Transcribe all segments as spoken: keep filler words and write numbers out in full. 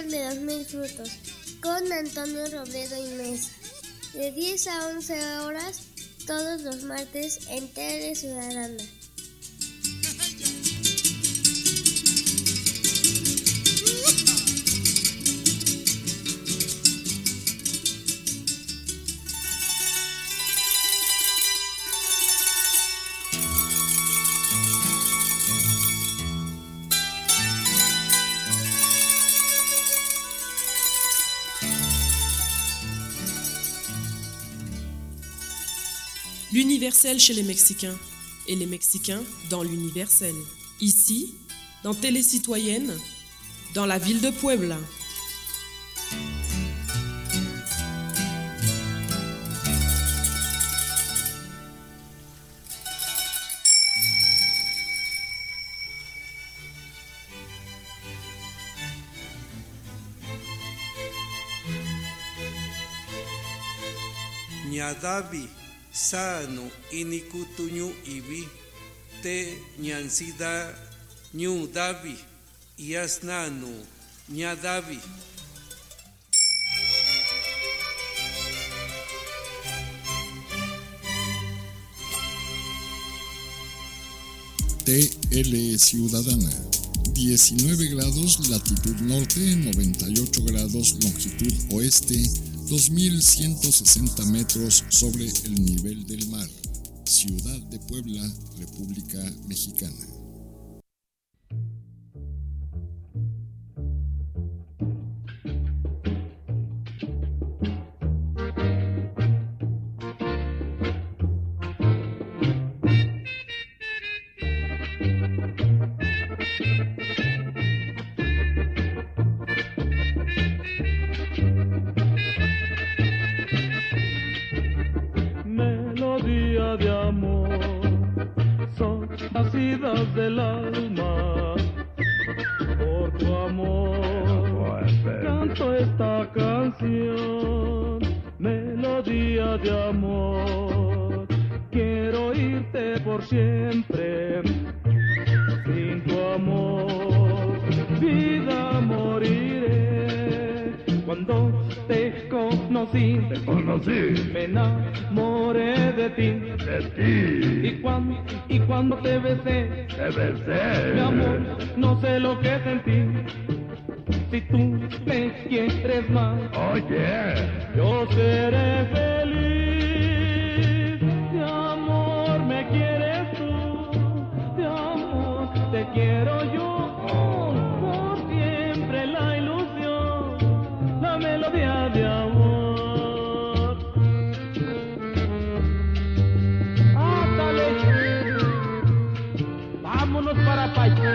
árbol de dos mil frutos, con Antonio Robledo y Mesa, de diez a once horas, todos los martes en Tele Ciudadana. L'universel chez les Mexicains et les Mexicains dans l'universel. Ici, dans Télé Citoyenne, dans la ville de Puebla. Ñadavi sano inikutuñu ibi te ñansida ñu davi yasnanu ñadavi. T L Ciudadana, diecinueve grados latitud norte, noventa y ocho grados longitud oeste, dos mil ciento sesenta metros sobre el nivel del mar. Ciudad de Puebla, República Mexicana. Del alma, por tu amor, canto esta canción, melodía de amor. Quiero irte por siempre, sin tu amor, vida moriré. Cuando te conocí, te conocí, me enamoré de ti, de ti. Y cuando, y cuando te besé, te besé, mi amor, no sé lo que sentí. Si tú me quieres más, oye, yo seré feliz. De amor me quieres tú, de amor te quiero yo. Por siempre la ilusión, la melodía de amor. Vámonos para Pacha.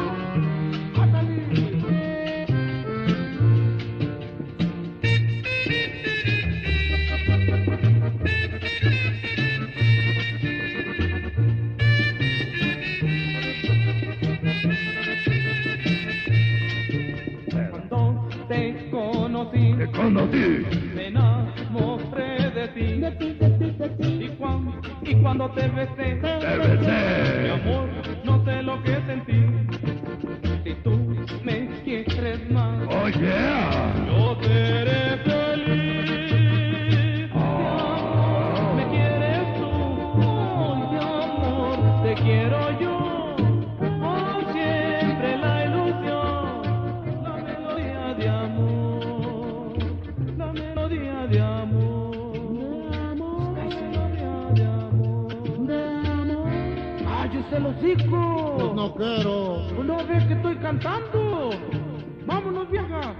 Cuando te conocí, te conocí, me enamoré de ti, de ti, de ti, de ti. Y cuando, y cuando te besé, te besé, mi amor, no sé lo que sentí. Si tú me quieres más, oh yeah, yo seré feliz. Oh. Me quieres tú, oh, mi amor, te quiero yo. Por siempre la ilusión, la melodía de amor, la melodía de amor, de amor, la melodía de amor, de amor. ¡Cállese el hocico! Pues no quiero. ¿No ves que estoy cantando? ¡Vámonos, vieja!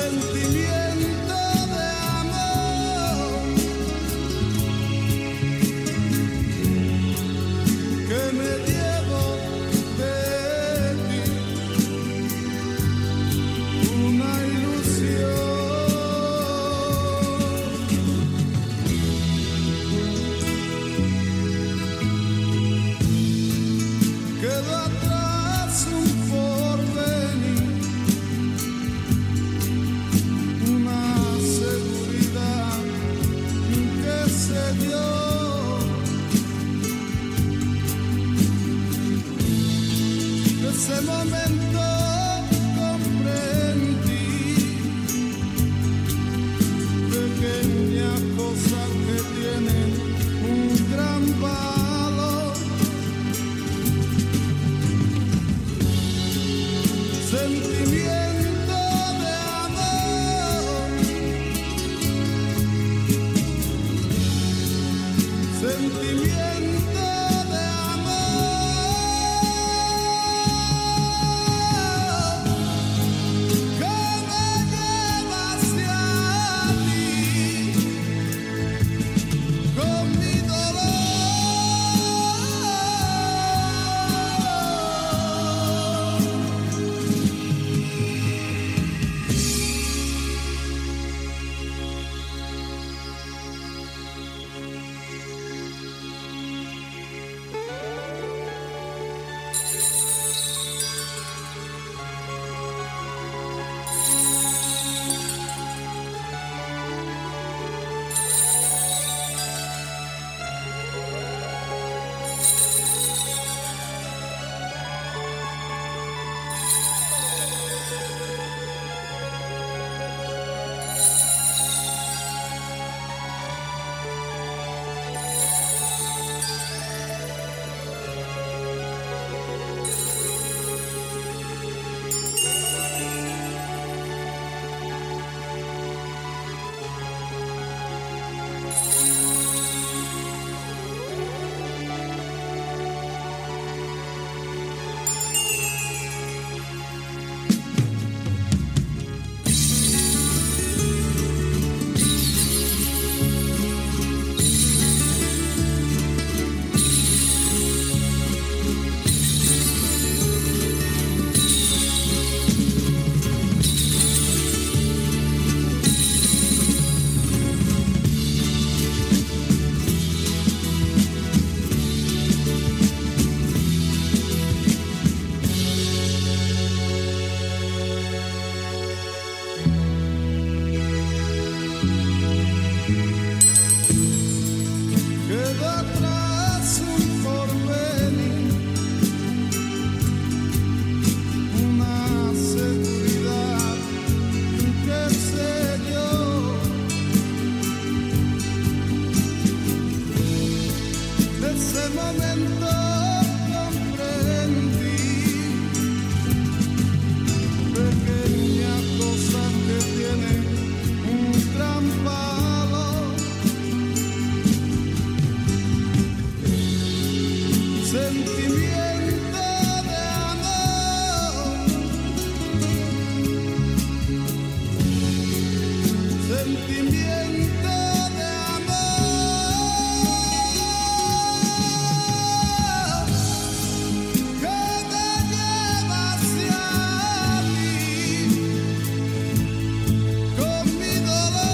sentimiento de amor que me llevo de ti, una ilusión quedó atrás un porvenir, una seguridad que se dio. Ese momento comprendí pequeñas cosas que tienen un gran valor. Sentimiento de amor, sentimiento de amor que me lleva hacia ti con mi dolor. Quedó atrás un porvenir, una seguridad que se dio. De ese momento comprendí pequeñas cosas que tienen un gran valor. Sentimiento de amor, sentimiento de amor que me lleva hacia ti con mi dolor.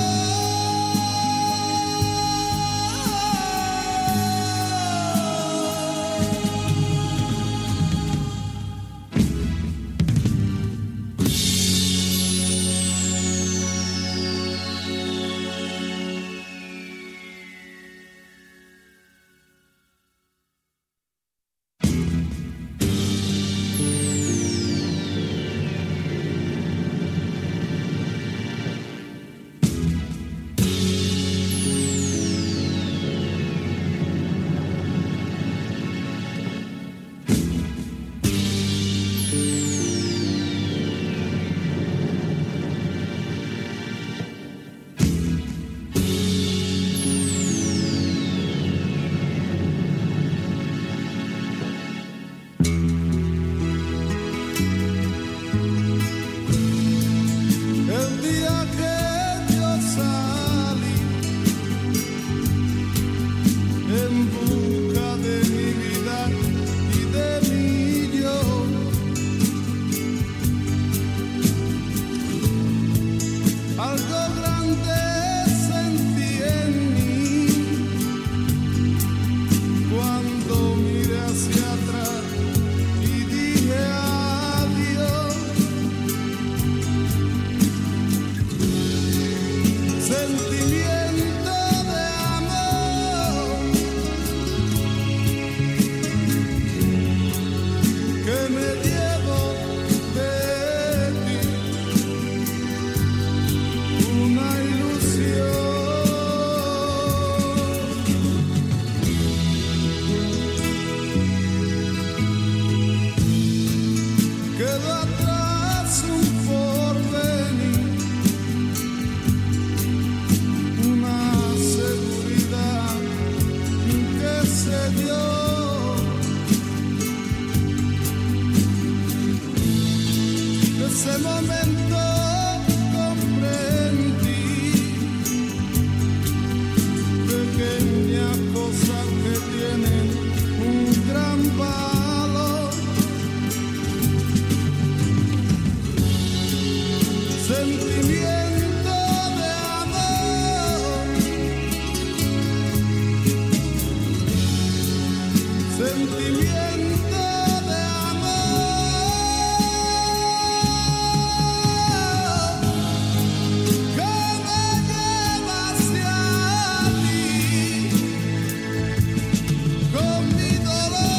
sentimiento de amor que me llevo de ti, una ilusión. Quedó atrás un porvenir, una seguridad que se dio. Ese momento comprendí pequeñas cosas que tienen un gran valor. Sentimiento de amor, sentimiento de amor, que me lleva hacia ti con mi dolor.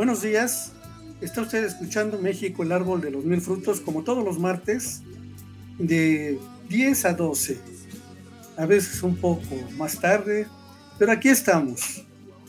Buenos días, está usted escuchando México, el árbol de los mil frutos, como todos los martes, de diez a doce, a veces un poco más tarde, pero aquí estamos.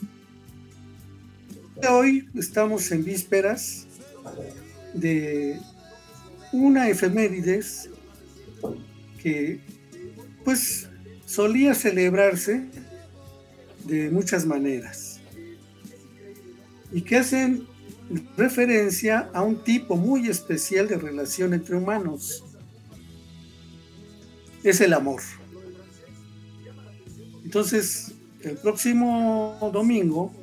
Hoy estamos en vísperas de una efemérides que pues solía celebrarse de muchas maneras y que hacen referencia a un tipo muy especial de relación entre humanos. Es el amor. Entonces, el próximo domingo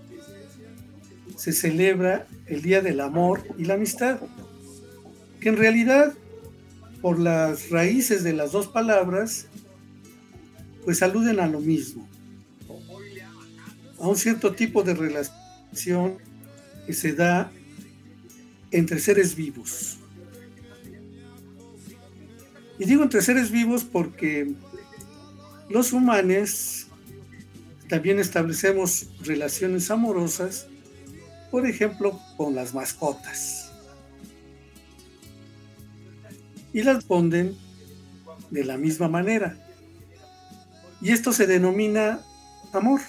se celebra el Día del Amor y la Amistad, que en realidad, por las raíces de las dos palabras, pues aluden a lo mismo, a un cierto tipo de relación que se da entre seres vivos. Y digo entre seres vivos porque los humanos también establecemos relaciones amorosas, por ejemplo, con las mascotas. Y las responden de la misma manera. Y esto se denomina amor.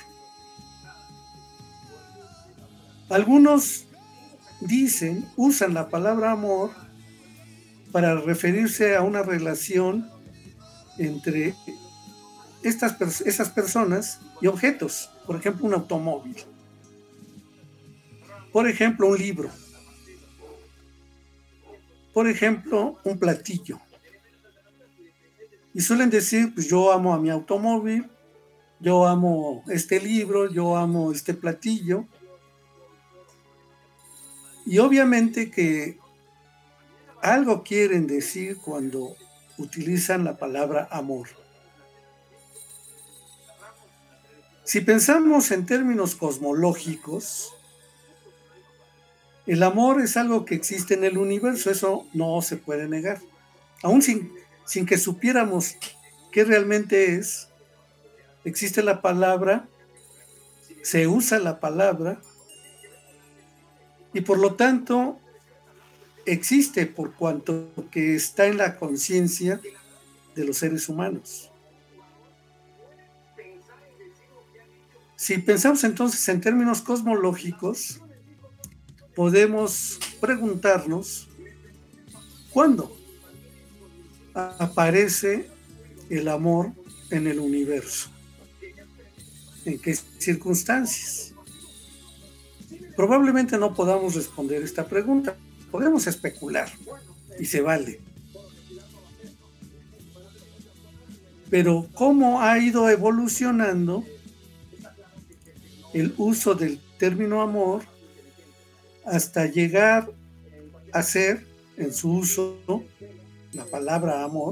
Algunos dicen, usan la palabra amor para referirse a una relación entre estas, esas personas y objetos. Por ejemplo, un automóvil. Por ejemplo, un libro. Por ejemplo, un platillo. Y suelen decir, pues yo amo a mi automóvil, yo amo este libro, yo amo este platillo. Y obviamente que algo quieren decir cuando utilizan la palabra amor. Si pensamos en términos cosmológicos, el amor es algo que existe en el universo, eso no se puede negar. Aún sin, sin que supiéramos qué realmente es, existe la palabra, se usa la palabra, y por lo tanto existe por cuanto que está en la conciencia de los seres humanos. Si pensamos entonces en términos cosmológicos, podemos preguntarnos ¿cuándo aparece el amor en el universo? ¿En qué circunstancias? Probablemente no podamos responder esta pregunta. Podemos especular y se vale. Pero ¿cómo ha ido evolucionando el uso del término amor hasta llegar a ser, en su uso, la palabra amor,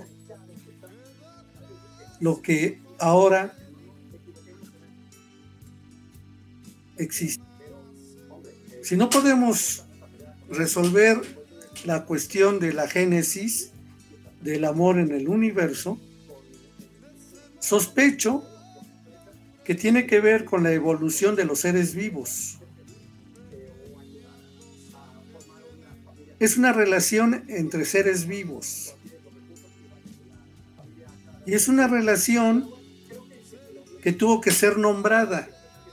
lo que ahora existe? Si no podemos resolver la cuestión de la génesis del amor en el universo, sospecho que tiene que ver con la evolución de los seres vivos. Es una relación entre seres vivos. Y es una relación que tuvo que ser nombrada.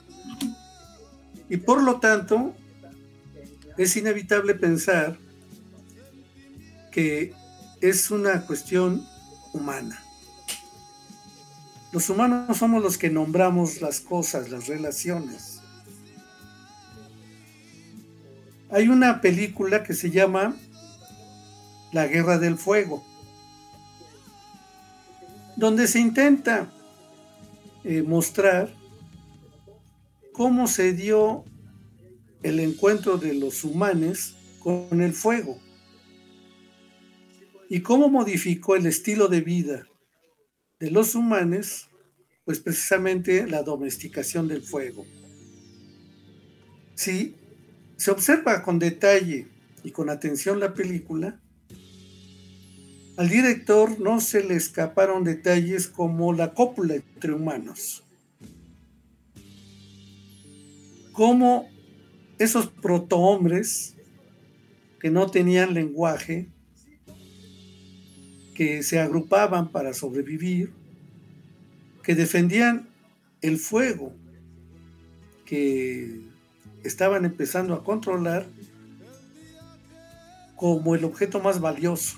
Y por lo tanto, es inevitable pensar que es una cuestión humana. Los humanos somos los que nombramos las cosas, las relaciones. Hay una película que se llama La Guerra del Fuego, donde se intenta eh, mostrar cómo se dio el encuentro de los humanos con el fuego y cómo modificó el estilo de vida de los humanos, pues precisamente la domesticación del fuego. Si se observa con detalle y con atención la película, al director no se le escaparon detalles como la cópula entre humanos, cómo esos protohombres que no tenían lenguaje, que se agrupaban para sobrevivir, que defendían el fuego, que estaban empezando a controlar como el objeto más valioso.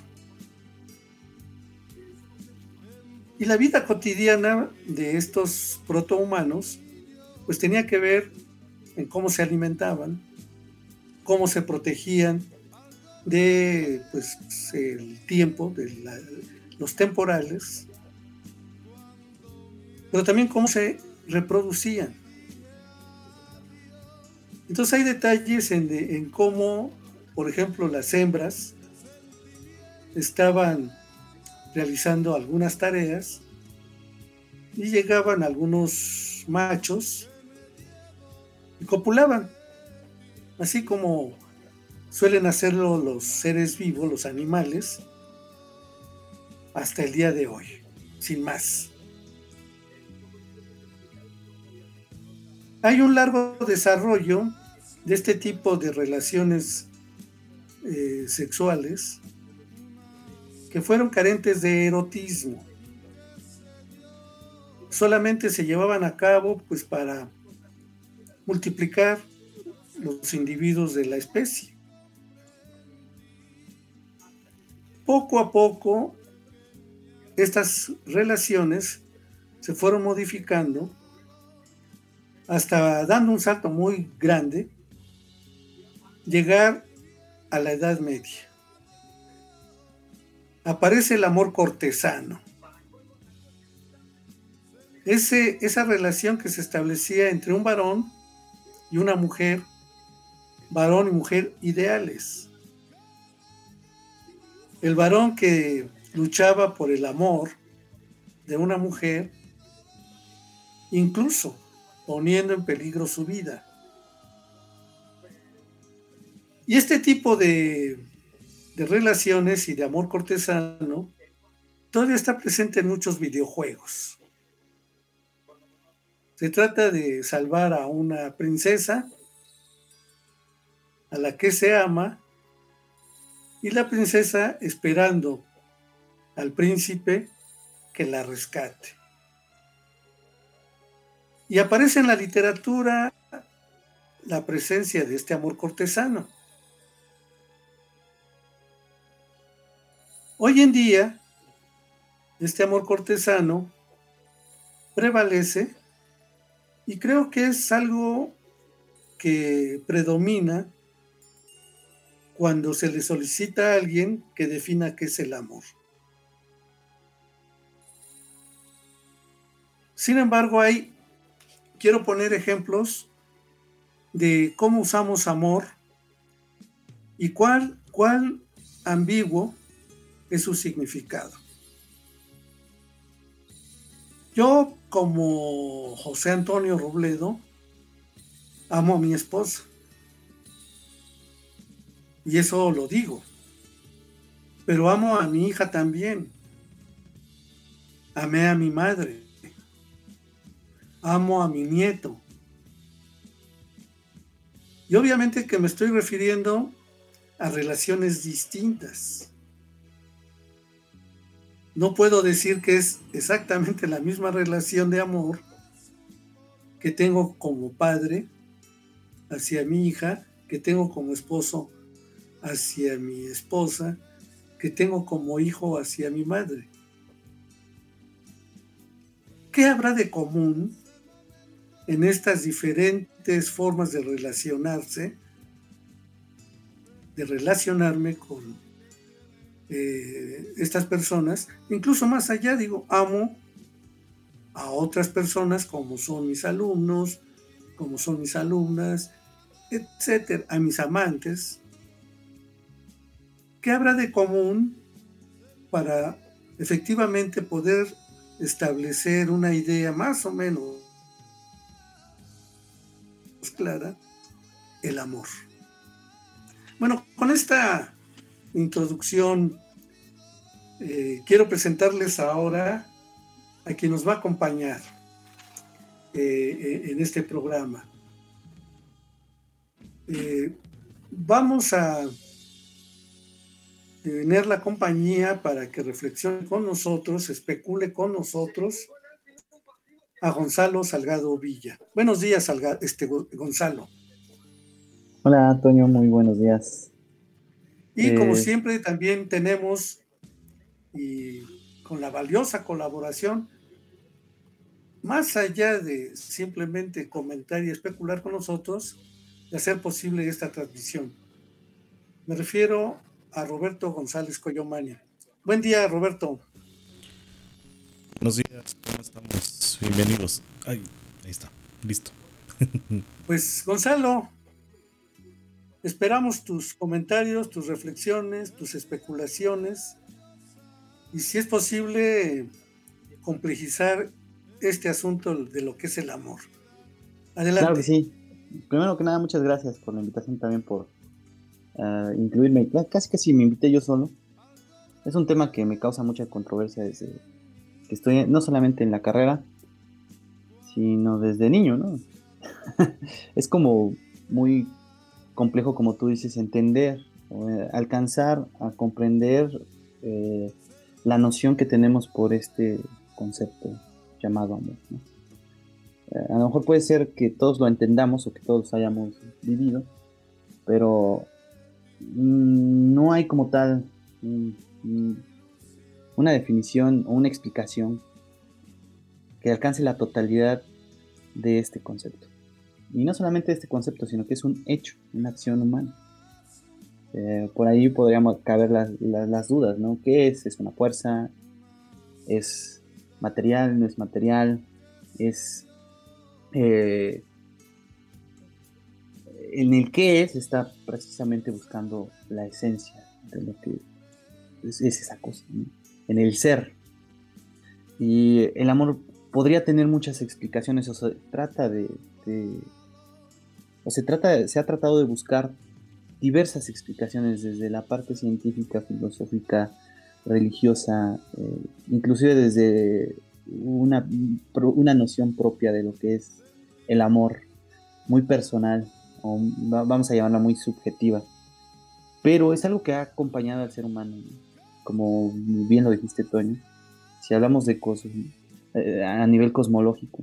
Y la vida cotidiana de estos protohumanos pues tenía que ver en cómo se alimentaban, cómo se protegían de pues el tiempo, de la, los temporales, pero también cómo se reproducían. Entonces hay detalles en, de, en cómo, por ejemplo, las hembras estaban realizando algunas tareas y llegaban algunos machos y copulaban, así como suelen hacerlo los seres vivos, los animales, hasta el día de hoy, sin más. Hay un largo desarrollo de este tipo de relaciones eh, sexuales que fueron carentes de erotismo. Solamente se llevaban a cabo pues para multiplicar los individuos de la especie. Poco a poco estas relaciones se fueron modificando hasta dando un salto muy grande, llegar a la Edad Media. Aparece el amor cortesano. Ese, esa relación que se establecía entre un varón y una mujer, varón y mujer ideales. El varón que luchaba por el amor de una mujer, incluso poniendo en peligro su vida. Y este tipo de, de relaciones y de amor cortesano todavía está presente en muchos videojuegos. Se trata de salvar a una princesa a la que se ama y la princesa esperando al príncipe que la rescate. Y aparece en la literatura la presencia de este amor cortesano. Hoy en día, este amor cortesano prevalece y creo que es algo que predomina cuando se le solicita a alguien que defina qué es el amor. Sin embargo, hay, quiero poner ejemplos de cómo usamos amor y cuál, cuál ambiguo es su significado. Yo, como José Antonio Robledo, amo a mi esposa. Y eso lo digo. Pero amo a mi hija también. Amé a mi madre. Amo a mi nieto. Y obviamente que me estoy refiriendo a relaciones distintas. No puedo decir que es exactamente la misma relación de amor que tengo como padre hacia mi hija, que tengo como esposo hacia mi esposa, que tengo como hijo hacia mi madre. ¿Qué habrá de común en estas diferentes formas de relacionarse, de relacionarme con eh, estas personas? Incluso más allá, digo, amo a otras personas como son mis alumnos, como son mis alumnas, etcétera, a mis amantes. ¿Qué habrá de común para efectivamente poder establecer una idea más o menos clara? El amor. Bueno, con esta introducción eh, quiero presentarles ahora a quien nos va a acompañar eh, en este programa. eh, vamos a tener la compañía para que reflexione con nosotros, especule con nosotros a Gonzalo Salgado Villa. Buenos días, Salga, este, Gonzalo. Hola, Antonio, muy buenos días. Y como Eh, siempre también tenemos, y con la valiosa colaboración, más allá de simplemente comentar y especular con nosotros, de hacer posible esta transmisión. Me refiero a Roberto González Coyomani. Buen día, Roberto. Buenos días, ¿cómo estamos? Bienvenidos. Ay, ahí está, listo. Pues, Gonzalo, esperamos tus comentarios, tus reflexiones, tus especulaciones, y si es posible, complejizar este asunto de lo que es el amor. Adelante. Claro que sí. Primero que nada, muchas gracias por la invitación, también por uh, incluirme. Casi casi me invité yo solo. Es un tema que me causa mucha controversia desde que estoy, no solamente en la carrera, sino desde niño, ¿no? Es como muy complejo, como tú dices, entender, eh, alcanzar a comprender eh, la noción que tenemos por este concepto llamado amor, ¿no? Eh, a lo mejor puede ser que todos lo entendamos o que todos hayamos vivido, pero mmm, no hay como tal mmm, mmm, una definición o una explicación que alcance la totalidad de este concepto. Y no solamente de este concepto, sino que es un hecho, una acción humana. Eh, por ahí podríamos caber las, las, las dudas, ¿no? ¿Qué es? ¿Es una fuerza? ¿Es material? ¿No es material? ¿Es eh, en el qué es? Está precisamente buscando la esencia de lo que es, es esa cosa, ¿no? En el ser. Y el amor podría tener muchas explicaciones, o se trata de, de o se trata, se ha tratado de buscar diversas explicaciones desde la parte científica, filosófica, religiosa, eh, inclusive desde una, una noción propia de lo que es el amor, muy personal, o vamos a llamarla muy subjetiva, pero es algo que ha acompañado al ser humano, ¿no? Como bien lo dijiste, Toño, si hablamos de cosas eh, a nivel cosmológico,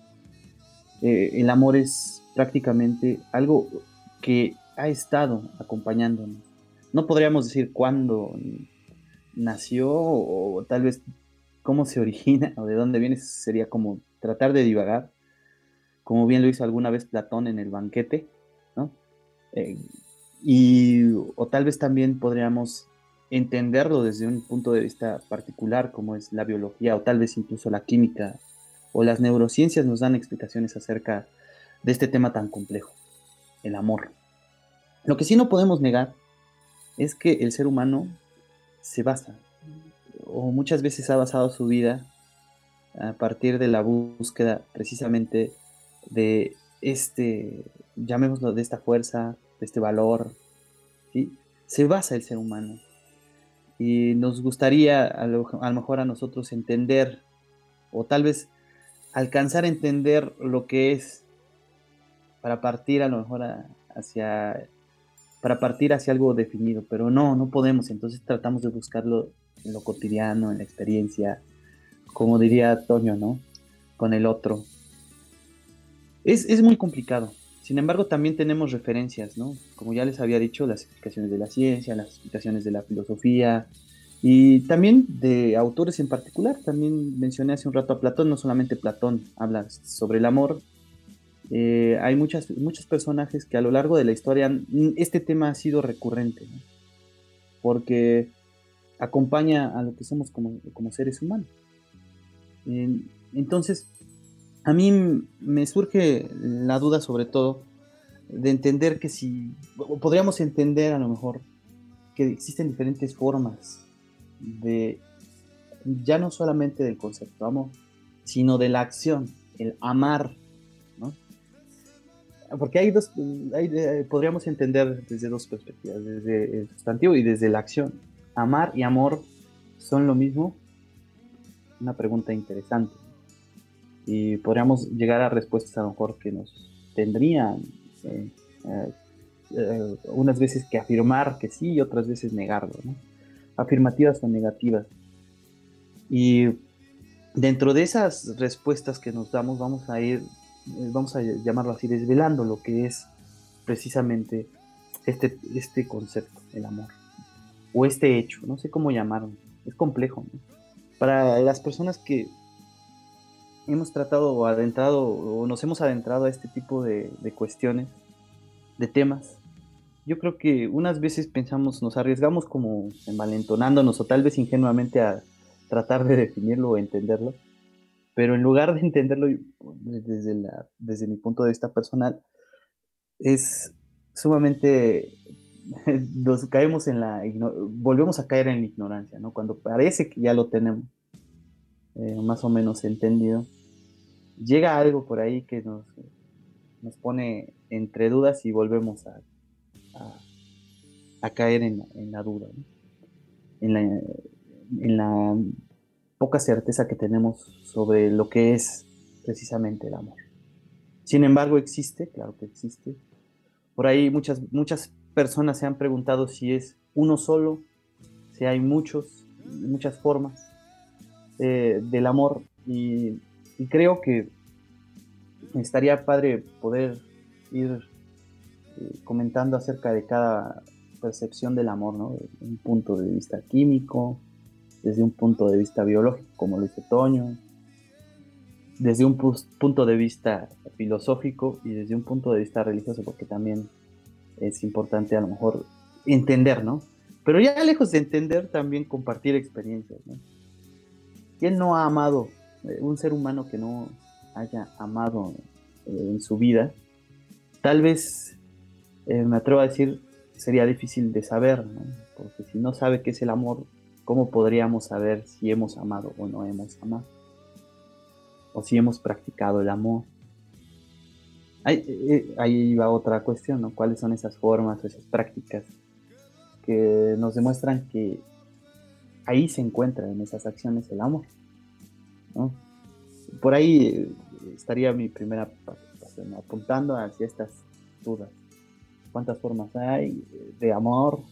eh, el amor es prácticamente algo que ha estado acompañándonos. No podríamos decir cuándo nació o, o tal vez cómo se origina o de dónde viene, sería como tratar de divagar, como bien lo hizo alguna vez Platón en el banquete, ¿no? Eh, y o tal vez también podríamos entenderlo desde un punto de vista particular, como es la biología o tal vez incluso la química o las neurociencias nos dan explicaciones acerca de este tema tan complejo, el amor. Lo que sí no podemos negar es que el ser humano se basa, o muchas veces ha basado su vida a partir de la búsqueda precisamente de este, llamémoslo, de esta fuerza, de este valor, ¿sí? Se basa el ser humano. Y nos gustaría a lo, a lo mejor a nosotros entender, o tal vez alcanzar a entender lo que es, para partir a lo mejor a, hacia, para partir hacia algo definido, pero no, no podemos, entonces tratamos de buscarlo en lo cotidiano, en la experiencia, como diría Toño, ¿no? Con el otro. Es, es muy complicado. Sin embargo, también tenemos referencias, ¿no? Como ya les había dicho, las explicaciones de la ciencia, las explicaciones de la filosofía y también de autores en particular. También mencioné hace un rato a Platón, no solamente Platón habla sobre el amor. Eh, hay muchas, muchos personajes que a lo largo de la historia este tema ha sido recurrente, ¿no? Porque acompaña a lo que somos como, como seres humanos. Eh, entonces, a mí me surge la duda sobre todo de entender que si podríamos entender a lo mejor que existen diferentes formas de, ya no solamente del concepto amor, sino de la acción, el amar, ¿no? Porque hay dos, hay, podríamos entender desde dos perspectivas, desde el sustantivo y desde la acción. ¿Amar y amor son lo mismo? Una pregunta interesante. Y podríamos llegar a respuestas a lo mejor que nos tendrían eh, eh, eh, unas veces que afirmar que sí y otras veces negarlo, ¿no? Afirmativas o negativas. Y dentro de esas respuestas que nos damos, vamos a ir, vamos a llamarlo así, desvelando lo que es precisamente este, este concepto, el amor, o este hecho, no sé cómo llamarlo, es complejo, ¿no? Para las personas que hemos tratado o adentrado, o nos hemos adentrado a este tipo de, de cuestiones, de temas, yo creo que unas veces pensamos, nos arriesgamos como envalentonándonos o tal vez ingenuamente a tratar de definirlo o entenderlo, pero en lugar de entenderlo desde, la, desde mi punto de vista personal, es sumamente, nos caemos en la, volvemos a caer en la ignorancia, ¿no? Cuando parece que ya lo tenemos eh, más o menos entendido, llega algo por ahí que nos, nos pone entre dudas y volvemos a, a, a caer en, en la duda, ¿no? En la, en la poca certeza que tenemos sobre lo que es precisamente el amor. Sin embargo, existe, claro que existe. Por ahí muchas, muchas personas se han preguntado si es uno solo, si hay muchos, muchas formas eh, del amor, y, y creo que estaría padre poder ir eh, comentando acerca de cada percepción del amor, ¿no? Desde un punto de vista químico, desde un punto de vista biológico, como lo dice Toño, desde un pu- punto de vista filosófico y desde un punto de vista religioso, porque también es importante a lo mejor entender, ¿no? Pero ya lejos de entender, también compartir experiencias, ¿no? ¿Quién no ha amado? Eh, un ser humano que no haya amado eh, en su vida, tal vez, eh, me atrevo a decir, sería difícil de saber, ¿no? Porque si no sabe qué es el amor, ¿cómo podríamos saber si hemos amado o no hemos amado? O si hemos practicado el amor. Ahí, eh, ahí va otra cuestión, ¿no? ¿Cuáles son esas formas, esas prácticas que nos demuestran que ahí se encuentra en esas acciones el amor, ¿no? Por ahí eh, estaría mi primera participación, ¿no? Apuntando hacia estas dudas. ¿Cuántas formas hay de amor?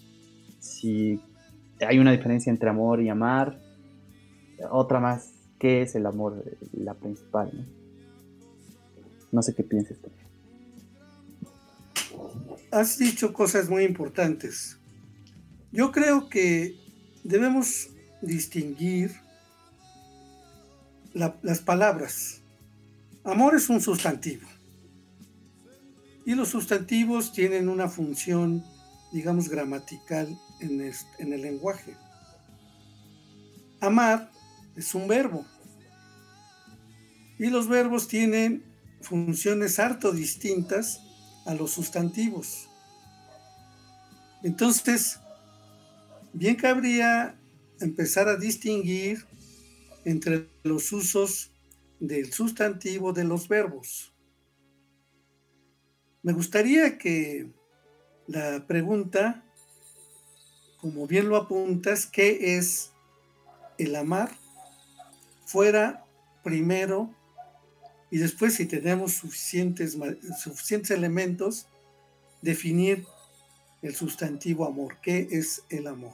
Si hay una diferencia entre amor y amar. Otra más, ¿qué es el amor? La principal, ¿no? No sé qué piensas tú. Has dicho cosas muy importantes. Yo creo que debemos distinguir la, las palabras. Amor es un sustantivo. Y los sustantivos tienen una función, digamos, gramatical en, este, en el lenguaje. Amar es un verbo. Y los verbos tienen funciones harto distintas a los sustantivos. Entonces, bien cabría empezar a distinguir entre los usos del sustantivo de los verbos. Me gustaría que la pregunta, como bien lo apuntas, ¿qué es el amar?, fuera primero, y después, si tenemos suficientes, suficientes elementos, definir el sustantivo amor. ¿Qué es el amor?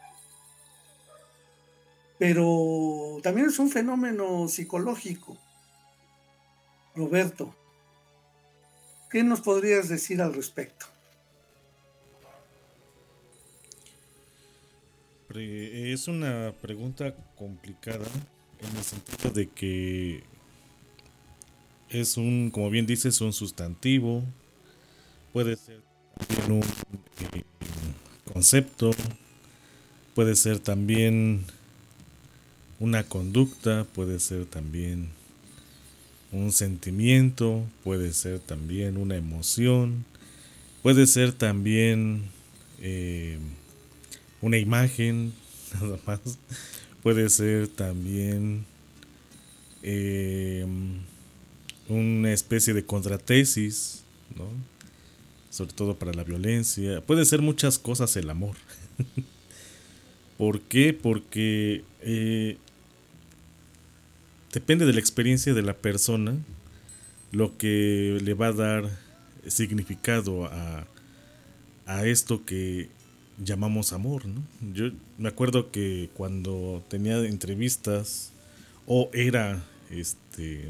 Pero también es un fenómeno psicológico. Roberto, ¿qué nos podrías decir al respecto? Es una pregunta complicada en el sentido de que es un, como bien dices, un sustantivo, puede ser también un eh, concepto, puede ser también una conducta, puede ser también un sentimiento, puede ser también una emoción, puede ser también eh, una imagen, nada más, puede ser también eh, una especie de contratesis, ¿no? Sobre todo para la violencia. Puede ser muchas cosas el amor. ¿Por qué? Porque eh, depende de la experiencia de la persona lo que le va a dar significado a, a esto que llamamos amor, ¿no? Yo me acuerdo que cuando tenía entrevistas o era este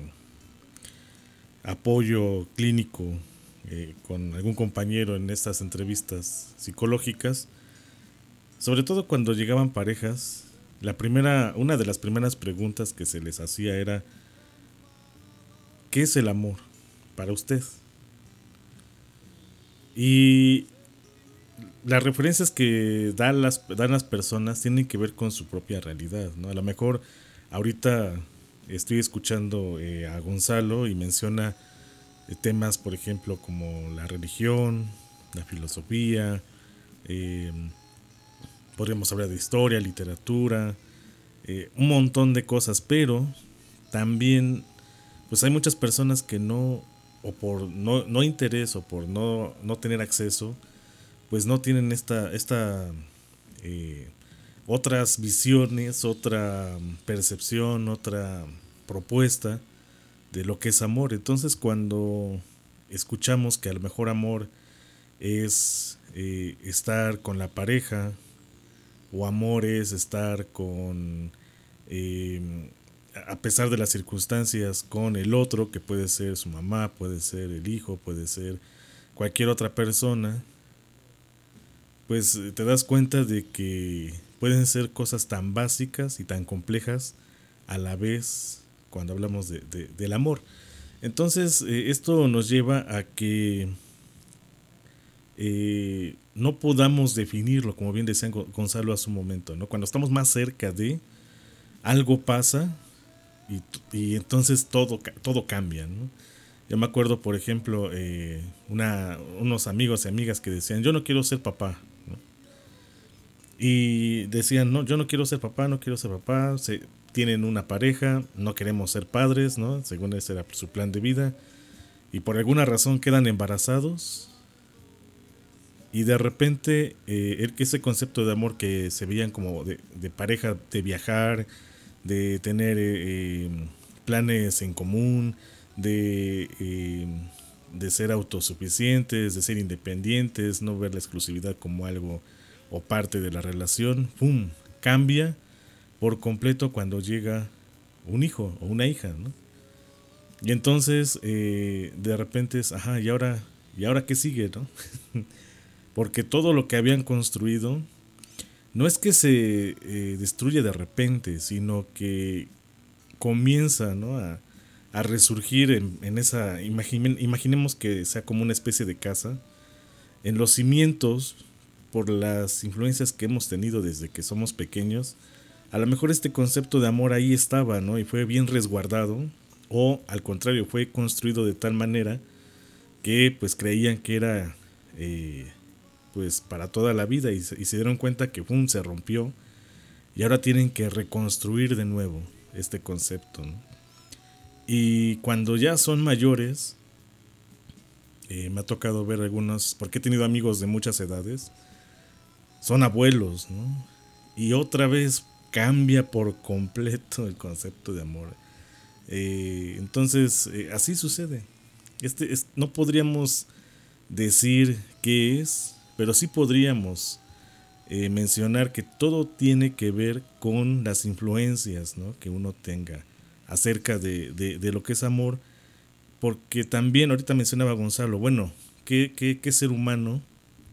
apoyo clínico eh, con algún compañero en estas entrevistas psicológicas, sobre todo cuando llegaban parejas, la primera, una de las primeras preguntas que se les hacía era: ¿qué es el amor para usted? Y las referencias que dan las, dan las personas tienen que ver con su propia realidad, ¿no? A lo mejor ahorita estoy escuchando eh, a Gonzalo y menciona eh, temas, por ejemplo, como la religión, la filosofía, eh, podríamos hablar de historia, literatura, eh, un montón de cosas, pero también pues hay muchas personas que no, o por no, no interés o por no, no tener acceso, pues no tienen esta, esta eh, otras visiones, otra percepción, otra propuesta de lo que es amor. Entonces cuando escuchamos que a lo mejor amor es eh, estar con la pareja, o amor es estar con, eh, a pesar de las circunstancias, con el otro, que puede ser su mamá, puede ser el hijo, puede ser cualquier otra persona, pues te das cuenta de que pueden ser cosas tan básicas y tan complejas a la vez cuando hablamos de, de, del amor. Entonces eh, esto nos lleva a que eh, no podamos definirlo, como bien decía Gonzalo hace un momento, ¿no? Cuando estamos más cerca de algo pasa y, y entonces todo, todo cambia, ¿no? Yo me acuerdo, por ejemplo, eh, una, unos amigos y amigas que decían: yo no quiero ser papá, ¿no? Y decían: no, yo no quiero ser papá, no quiero ser papá. Se, tienen una pareja, no queremos ser padres, ¿no? Según ese era su plan de vida. Y por alguna razón quedan embarazados. Y de repente, eh, ese concepto de amor que se veían como de, de pareja, de viajar, de tener eh, planes en común, de, eh, de ser autosuficientes, de ser independientes, no ver la exclusividad como algo o parte de la relación, ¡pum!, cambia por completo cuando llega un hijo o una hija, ¿no? Y entonces eh, de repente es, ajá, ¿y ahora, ¿y ahora qué sigue, no? Porque todo lo que habían construido no es que se eh, destruye de repente, sino que comienza, ¿no?, a, a resurgir en, en esa, imagine, imaginemos que sea como una especie de casa, en los cimientos, por las influencias que hemos tenido desde que somos pequeños. A lo mejor este concepto de amor ahí estaba, ¿no?, y fue bien resguardado, o al contrario, fue construido de tal manera que pues creían que era eh, pues para toda la vida, y se, y se dieron cuenta que pum, se rompió, y ahora tienen que reconstruir de nuevo este concepto, ¿no? Y cuando ya son mayores, eh, me ha tocado ver algunos, porque he tenido amigos de muchas edades, son abuelos, ¿no? Y otra vez cambia por completo el concepto de amor. Eh, entonces, eh, así sucede. Este es, no podríamos decir qué es, pero sí podríamos eh, mencionar que todo tiene que ver con las influencias, ¿no?, que uno tenga acerca de, de, de lo que es amor. Porque también, ahorita mencionaba Gonzalo, bueno, ¿qué, qué, qué ser humano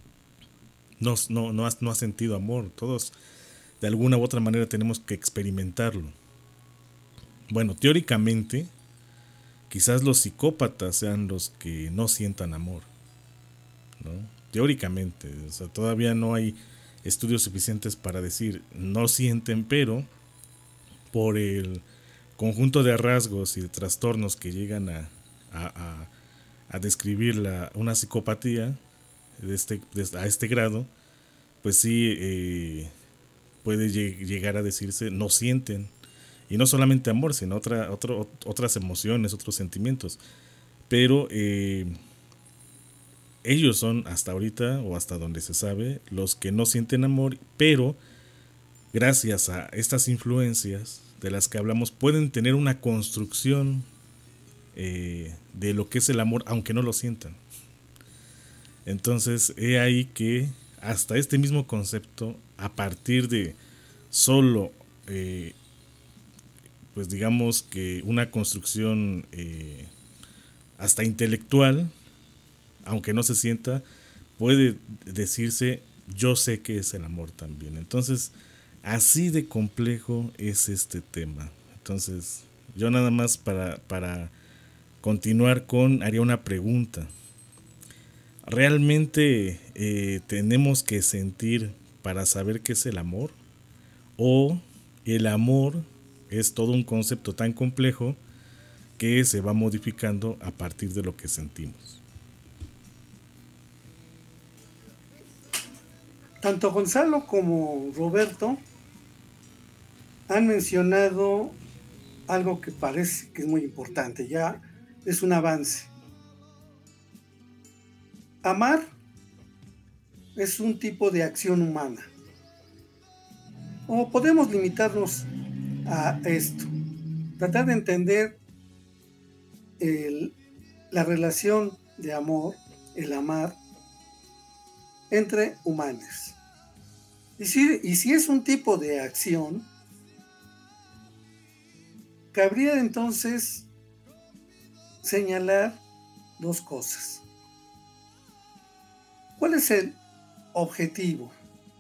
no, no, no, ha, no ha sentido amor? Todos de alguna u otra manera tenemos que experimentarlo. Bueno, teóricamente, quizás los psicópatas sean los que no sientan amor, ¿no? Teóricamente, o sea, todavía no hay estudios suficientes para decir no sienten, pero por el conjunto de rasgos y de trastornos que llegan a, a, a, a describir la, una psicopatía de este, de, a este grado, pues sí eh, puede lleg- llegar a decirse no sienten. Y no solamente amor, sino otra, otro, otras emociones, otros sentimientos. Pero eh, ellos son hasta ahorita, o hasta donde se sabe, los que no sienten amor, pero gracias a estas influencias de las que hablamos, pueden tener una construcción eh, de lo que es el amor, aunque no lo sientan. Entonces, he ahí que hasta este mismo concepto, a partir de solo, eh, pues digamos que una construcción eh, hasta intelectual, aunque no se sienta, puede decirse, yo sé que es el amor también. Entonces, así de complejo es este tema. Entonces, yo nada más para, para continuar con, haría una pregunta. ¿Realmente eh, tenemos que sentir para saber qué es el amor? ¿O el amor es todo un concepto tan complejo que se va modificando a partir de lo que sentimos? Tanto Gonzalo como Roberto han mencionado algo que parece que es muy importante, ya es un avance. Amar es un tipo de acción humana. O podemos limitarnos a esto, tratar de entender el, la relación de amor, el amar, entre humanos. Y si, y si es un tipo de acción, cabría entonces señalar dos cosas. ¿Cuál es el objetivo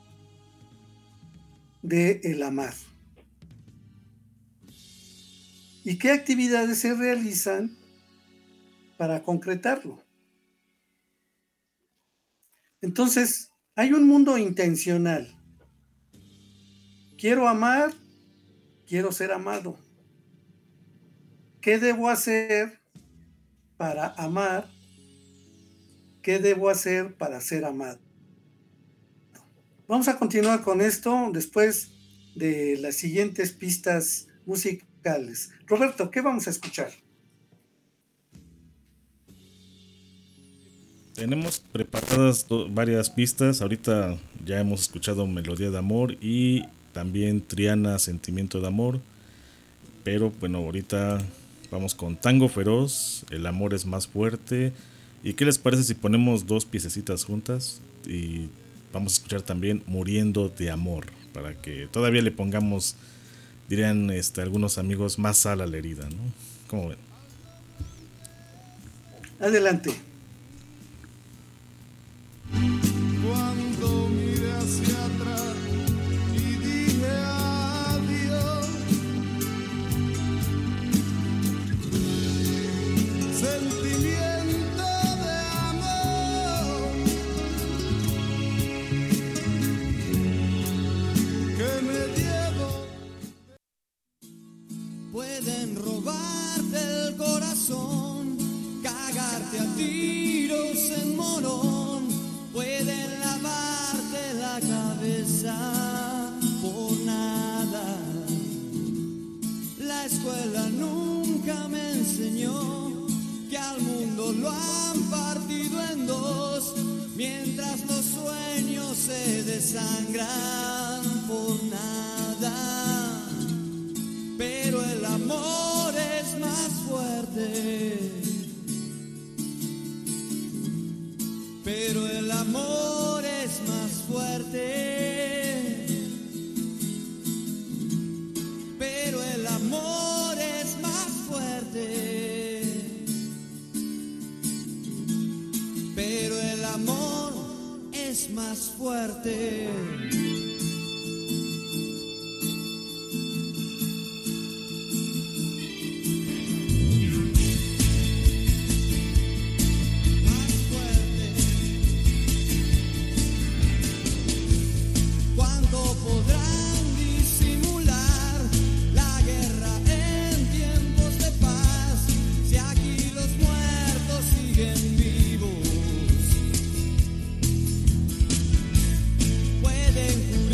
de el amar? ¿Y qué actividades se realizan para concretarlo? Entonces, hay un mundo intencional. Quiero amar, quiero ser amado. ¿Qué debo hacer para amar? ¿Qué debo hacer para ser amado? Vamos a continuar con esto después de las siguientes pistas musicales. Roberto, ¿qué vamos a escuchar? Tenemos preparadas varias pistas. Ahorita ya hemos escuchado Melodía de Amor y también Triana, Sentimiento de Amor. Pero bueno, ahorita vamos con Tango Feroz, El amor es más fuerte. ¿Y qué les parece si ponemos dos piececitas juntas? Y vamos a escuchar también Muriendo de Amor, para que todavía le pongamos, dirían este, algunos amigos, más sal a la herida, ¿no? ¿Cómo ven? Adelante. Cuando miré hacia atrás y dije adiós, sentimiento de amor que me llevo. Pueden robarte el corazón, cagarte a tiros en morón, pueden lavarte la cabeza por nada. La escuela nunca me enseñó que al mundo lo han partido en dos, mientras los sueños se desangran por nada. Pero el amor es más fuerte. Pero el amor es más fuerte. Pero el amor es más fuerte. Pero el amor es más fuerte. Pueden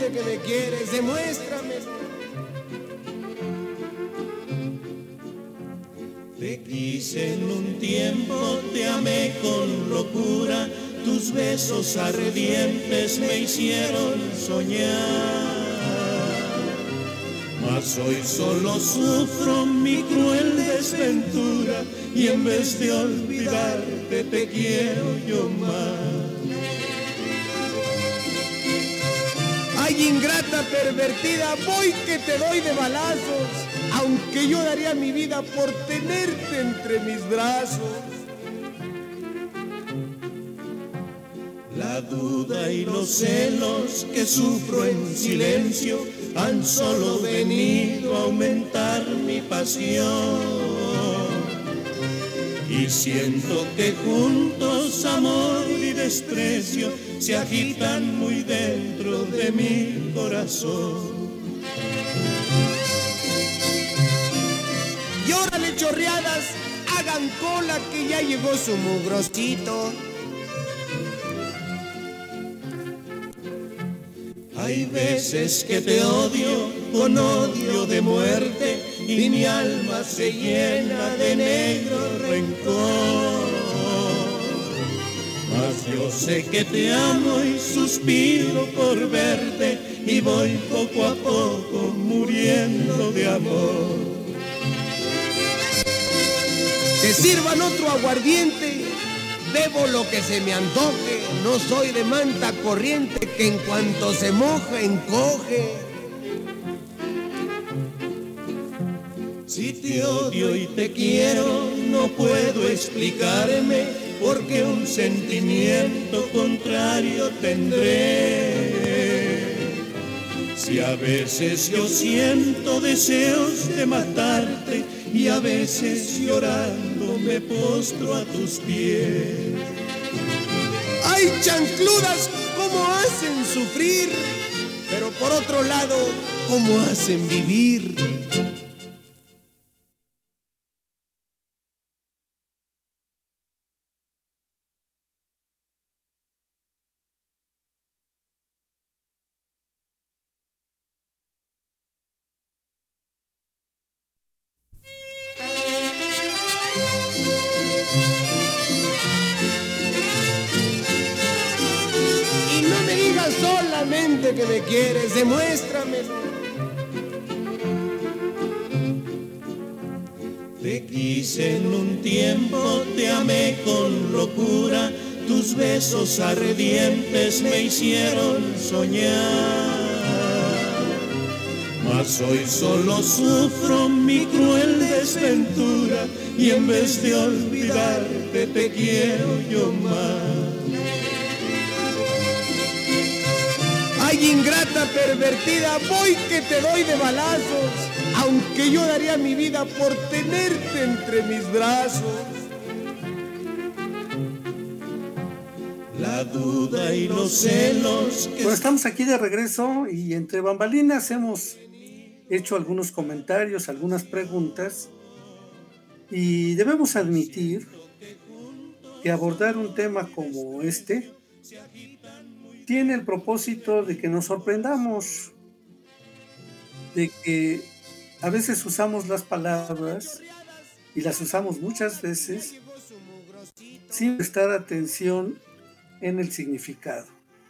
solamente que me quieres, demuéstramelo. Te quise en un tiempo, te amé con locura, tus besos ardientes me hicieron soñar. Mas hoy solo sufro mi cruel desventura y en vez de olvidarte te quiero yo más. Ay, ingrata pervertida, voy que te doy de balazos, aunque yo daría mi vida por tenerte entre mis brazos. La duda y los celos que sufro en silencio han solo venido a aumentar mi pasión. Y siento que juntos amor y desprecio se agitan muy dentro de mi corazón. Y órale chorreadas, hagan cola que ya llegó su mugrosito. Hay veces que te odio con odio de muerte y mi alma se llena de negro rencor. Mas yo sé que te amo y suspiro por verte y voy poco a poco muriendo de amor. Que sirvan otro aguardiente, bebo lo que se me antoje, no soy de manta corriente que en cuanto se moja encoge. Si te odio y te quiero, no puedo explicarme, porque un sentimiento contrario tendré. Si a veces yo siento deseos de matarte, y a veces llorando me postro a tus pies. ¡Ay, chancludas! ¿Cómo hacen sufrir? Pero por otro lado, ¿cómo hacen vivir? Solamente que me quieres, demuéstramelo. Te quise en un tiempo, te amé con locura, tus besos ardientes me hicieron soñar. Mas hoy solo sufro mi cruel desventura y en vez de olvidarte te quiero yo más. Ay, ingrata pervertida, voy que te doy de balazos, aunque yo daría mi vida por tenerte entre mis brazos. La duda y los celos que... Bueno, estamos aquí de regreso y entre bambalinas hemos hecho algunos comentarios, algunas preguntas, y debemos admitir que abordar un tema como este tiene el propósito de que nos sorprendamos, de que a veces usamos las palabras y las usamos muchas veces sin prestar atención en el significado.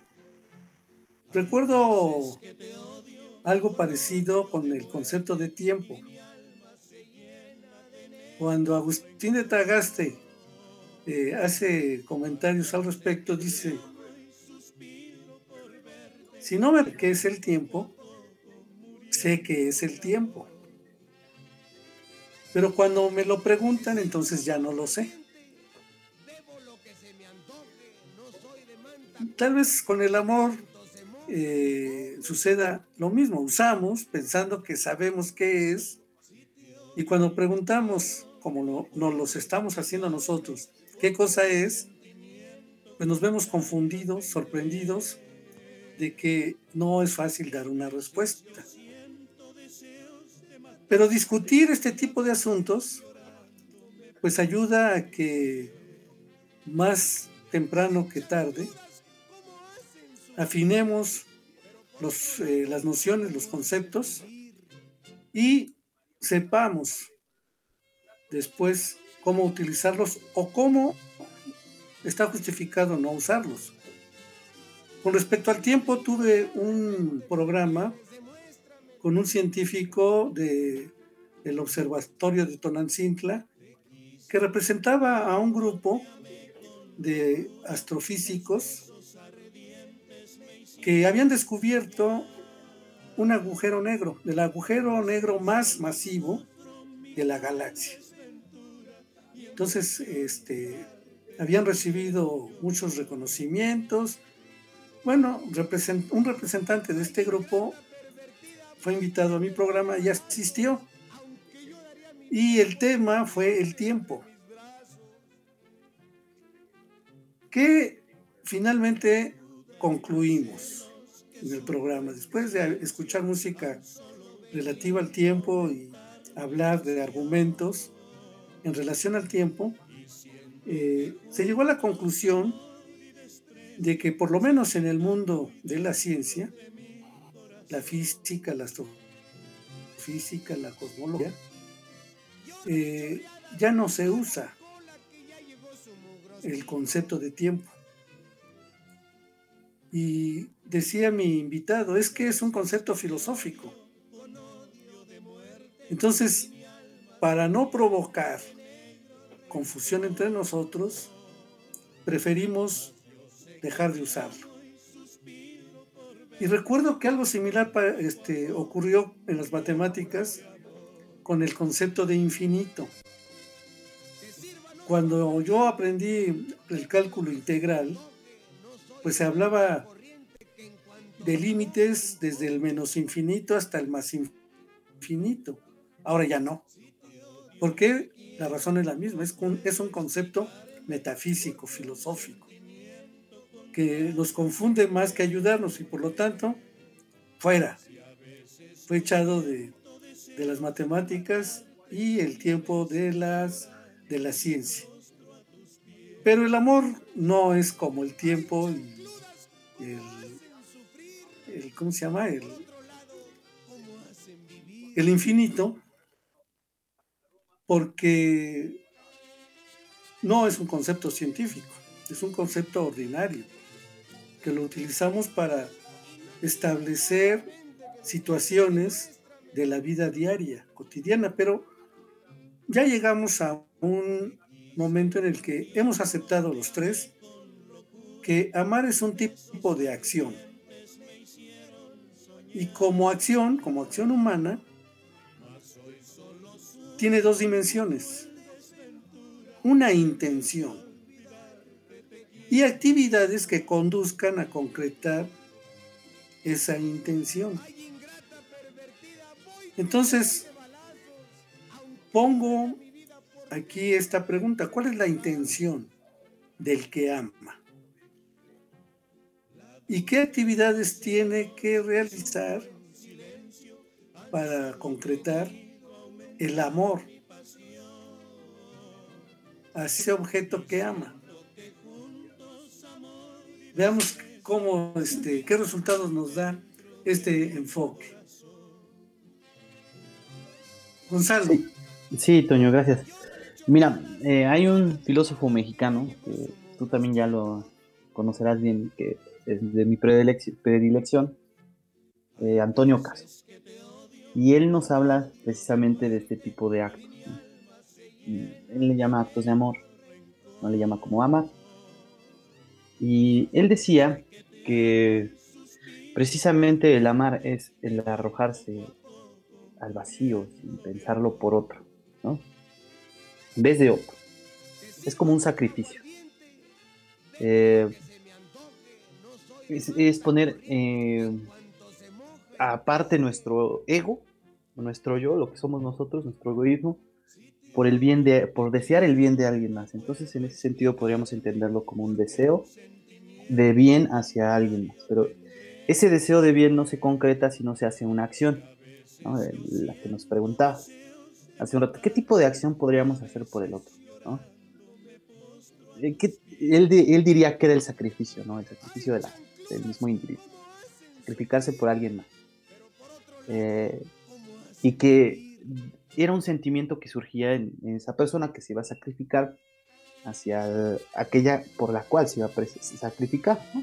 Recuerdo algo parecido con el concepto de tiempo. Cuando Agustín de Tagaste eh, hace comentarios al respecto, dice: si no me qué es el tiempo, sé que es el tiempo. Pero cuando me lo preguntan, entonces ya no lo sé. Tal vez con el amor eh, suceda lo mismo. Usamos pensando que sabemos qué es, y cuando preguntamos, como no, nos los estamos haciendo nosotros, qué cosa es, pues nos vemos confundidos, sorprendidos, de que no es fácil dar una respuesta. Pero discutir este tipo de asuntos pues ayuda a que más temprano que tarde afinemos los, eh, las nociones, los conceptos, y sepamos después cómo utilizarlos o cómo está justificado no usarlos. Con respecto al tiempo, tuve un programa con un científico de, del Observatorio de Tonantzintla que representaba a un grupo de astrofísicos que habían descubierto un agujero negro, el agujero negro más masivo de la galaxia. Entonces, este, habían recibido muchos reconocimientos. Bueno, represent, un representante de este grupo fue invitado a mi programa y asistió. Y el tema fue el tiempo. Que finalmente concluimos en el programa. Después de escuchar música relativa al tiempo y hablar de argumentos en relación al tiempo, eh, se llegó a la conclusión de que por lo menos en el mundo de la ciencia, la física, la astrofísica, la cosmología, eh, ya no se usa el concepto de tiempo. Y decía mi invitado, es que es un concepto filosófico. Entonces, para no provocar confusión entre nosotros, preferimos dejar de usarlo. Y recuerdo que algo similar este, ocurrió en las matemáticas con el concepto de infinito. Cuando yo aprendí el cálculo integral, pues se hablaba de límites desde el menos infinito hasta el más infinito. Ahora ya no. ¿Por qué? La razón es la misma, es un, es un concepto metafísico, filosófico, que nos confunde más que ayudarnos y por lo tanto, fuera. Fue echado de, de las matemáticas y el tiempo de, las, de la ciencia. Pero el amor no es como el tiempo y el, el ¿cómo se llama? El, el infinito, porque no es un concepto científico, es un concepto ordinario, que lo utilizamos para establecer situaciones de la vida diaria, cotidiana, pero ya llegamos a un momento en el que hemos aceptado los tres que amar es un tipo de acción. Y como acción, como acción humana, tiene dos dimensiones. Una intención y actividades que conduzcan a concretar esa intención. Entonces, pongo aquí esta pregunta: ¿cuál es la intención del que ama? ¿Y qué actividades tiene que realizar para concretar el amor a ese objeto que ama? Veamos cómo, este, qué resultados nos da este enfoque. Gonzalo. Sí, sí, Toño, gracias. Mira, eh, hay un filósofo mexicano que tú también ya lo conocerás bien, que es de mi predilección, eh, Antonio Caso. Y él nos habla precisamente de este tipo de actos, ¿no? Él le llama actos de amor, no le llama como amar. Y él decía que precisamente el amar es el arrojarse al vacío sin pensarlo por otro, ¿no? En vez de otro. Es como un sacrificio. Eh, es, es poner eh, aparte nuestro ego, nuestro yo, lo que somos nosotros, nuestro egoísmo, por el bien de, por desear el bien de alguien más. Entonces, en ese sentido podríamos entenderlo como un deseo de bien hacia alguien más. Pero ese deseo de bien no se concreta si no se hace una acción, ¿no? La que nos preguntaba hace un rato, ¿qué tipo de acción podríamos hacer por el otro, ¿no? ¿Qué, él, él diría que era el sacrificio, ¿no? El sacrificio de la, del mismo individuo. sacrificarse por alguien más. Eh, y que era un sentimiento que surgía en, en esa persona que se iba a sacrificar hacia aquella por la cual se iba a pres- sacrificar, ¿no?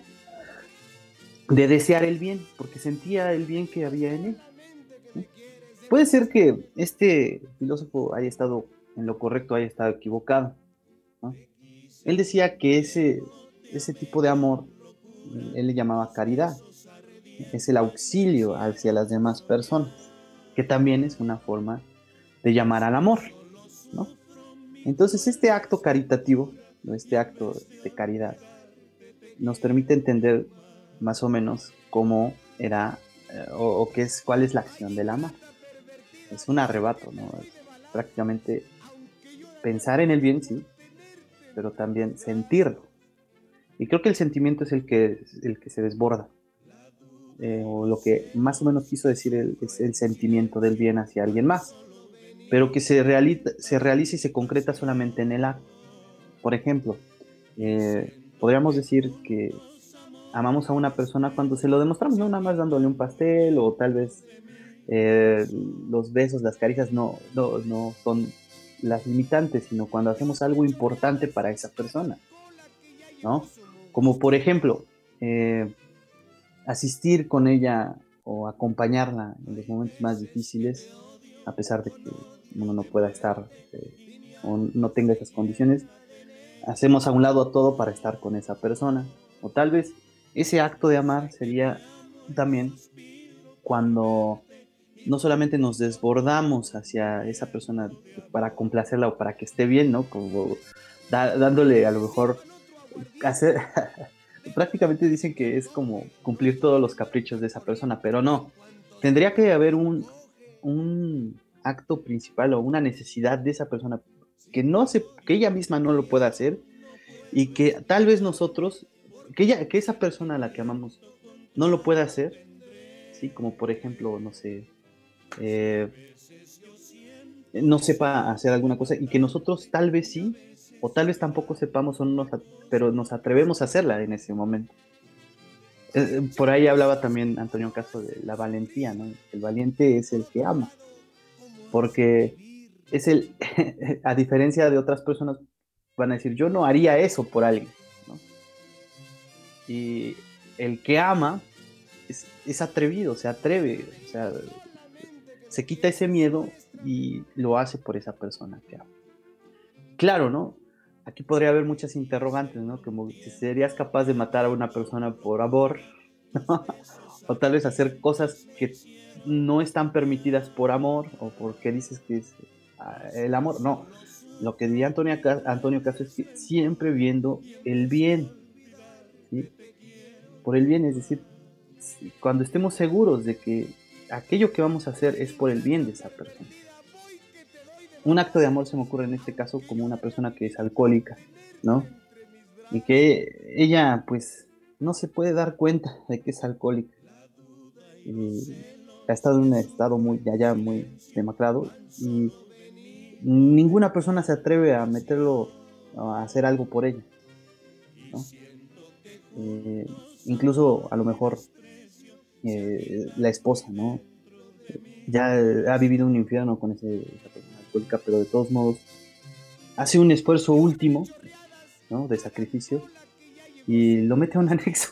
De desear el bien, porque sentía el bien que había en él, ¿no? Puede ser que este filósofo haya estado en lo correcto, haya estado equivocado, ¿no? Él decía que ese, ese tipo de amor, él le llamaba caridad, es el auxilio hacia las demás personas, que también es una forma de llamar al amor, ¿no? Entonces este acto caritativo, este acto de caridad, nos permite entender más o menos cómo era eh, o, o qué es, cuál es la acción del amar. Es un arrebato, ¿no? Es prácticamente pensar en el bien, sí, pero también sentirlo. Y creo que el sentimiento es el que, el que se desborda. Eh, o lo que más o menos quiso decir el, es el sentimiento del bien hacia alguien más, pero que se realiza, se realiza y se concreta solamente en el acto. Por ejemplo, eh, podríamos decir que amamos a una persona cuando se lo demostramos, no nada más dándole un pastel, o tal vez eh, los besos, las caricias no, no, no son las limitantes, sino cuando hacemos algo importante para esa persona, ¿no? Como por ejemplo, eh, asistir con ella o acompañarla en los momentos más difíciles, a pesar de que uno no pueda estar eh, o no tenga esas condiciones, hacemos a un lado todo para estar con esa persona. O tal vez ese acto de amar sería también cuando no solamente nos desbordamos hacia esa persona para complacerla o para que esté bien, ¿no? Como da, dándole a lo mejor hacer prácticamente dicen que es como cumplir todos los caprichos de esa persona, pero no. Tendría que haber un, un acto principal o una necesidad de esa persona que no se, que ella misma no lo pueda hacer, y que tal vez nosotros, que ella, que esa persona a la que amamos no lo pueda hacer, ¿sí? Como por ejemplo, no sé, eh, no sepa hacer alguna cosa, y que nosotros tal vez sí, o tal vez tampoco sepamos, o no nos, pero nos atrevemos a hacerla en ese momento. Eh, por ahí hablaba también Antonio Caso de la valentía, ¿no? El valiente es el que ama, porque es el, a diferencia de otras personas, van a decir, yo no haría eso por alguien, ¿no? Y el que ama es, es atrevido, se atreve, o sea, se quita ese miedo y lo hace por esa persona que ama. Claro, ¿no? Aquí podría haber muchas interrogantes, ¿no? Como si serías capaz de matar a una persona por amor, ¿no? O tal vez hacer cosas que no están permitidas por amor, o porque dices que es uh, el amor. No, lo que diría Antonio, Antonio Caso es que siempre viendo el bien, ¿sí? Por el bien, es decir, cuando estemos seguros de que aquello que vamos a hacer es por el bien de esa persona. Un acto de amor se me ocurre en este caso como una persona que es alcohólica, ¿no? Y que ella, pues, no se puede dar cuenta de que es alcohólica. Y ha estado en un estado muy, ya muy demacrado, y ninguna persona se atreve a meterlo, a hacer algo por ella, ¿no? Eh, incluso a lo mejor eh, la esposa, ¿no? Ya ha vivido un infierno con ese, esa persona alcohólica, pero de todos modos hace un esfuerzo último, ¿no? De sacrificio, y lo mete a un anexo.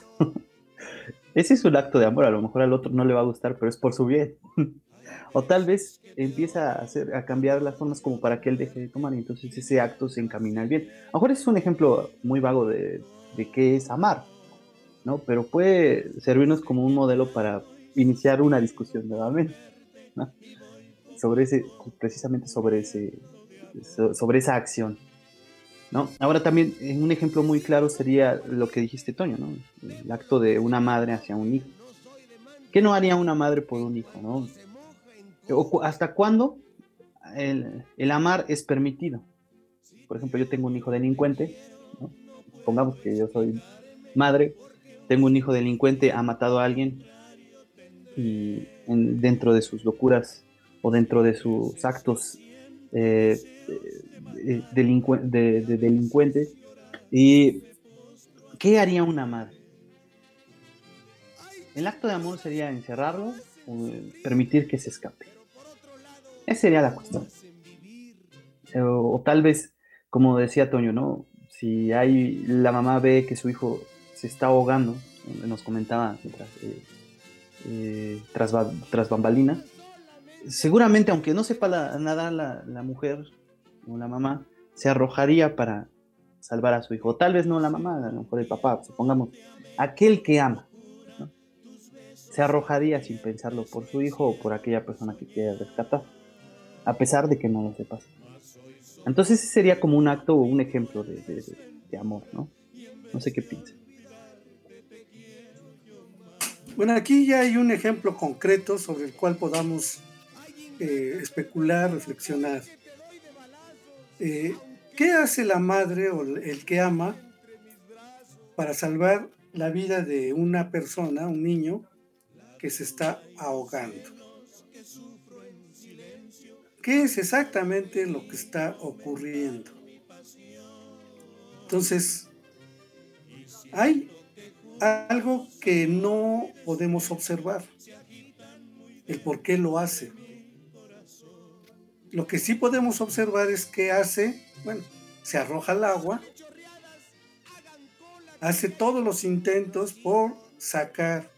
Ese es un acto de amor. A lo mejor al otro no le va a gustar, pero es por su bien. O tal vez empieza a, hacer, a cambiar las formas como para que él deje de tomar, y entonces ese acto se encamina al bien. A lo mejor es un ejemplo muy vago de, de qué es amar, ¿no? Pero puede servirnos como un modelo para iniciar una discusión nuevamente, ¿no? Sobre ese, precisamente sobre ese, sobre esa acción, ¿no? Ahora también un ejemplo muy claro sería lo que dijiste, Toño, ¿no? El acto de una madre hacia un hijo. ¿Qué no haría una madre por un hijo, no? O, ¿hasta cuándo el, el amar es permitido? Por ejemplo, yo tengo un hijo delincuente, ¿no? Pongamos que yo soy madre, tengo un hijo delincuente, ha matado a alguien, y en, dentro de sus locuras o dentro de sus actos eh, de, delincu de, de delincuentes. ¿Y qué haría una madre? El acto de amor sería encerrarlo o eh, permitir que se escape. Esa sería la cuestión. Eh, O, o tal vez, como decía Toño, ¿no? Si hay, la mamá ve que su hijo se está ahogando, eh, nos comentaba mientras, eh, eh, tras, ba- tras bambalinas, seguramente, aunque no sepa la- nadar la, la mujer o la mamá, se arrojaría para salvar a su hijo. O tal vez no la mamá, a lo mejor el papá, supongamos, aquel que ama, ¿no? Se arrojaría sin pensarlo por su hijo o por aquella persona que quiere rescatar, a pesar de que no lo sepas. Entonces ese sería como un acto o un ejemplo de, de- de- de amor, ¿no? No sé qué piensa. Bueno, aquí ya hay un ejemplo concreto sobre el cual podamos eh, especular, reflexionar. Eh, ¿Qué hace la madre o el que ama para salvar la vida de una persona, un niño, que se está ahogando? ¿Qué es exactamente lo que está ocurriendo? Entonces, hay algo que no podemos observar, el por qué lo hace. Lo que sí podemos observar es que hace, bueno, se arroja al agua, hace todos los intentos por sacar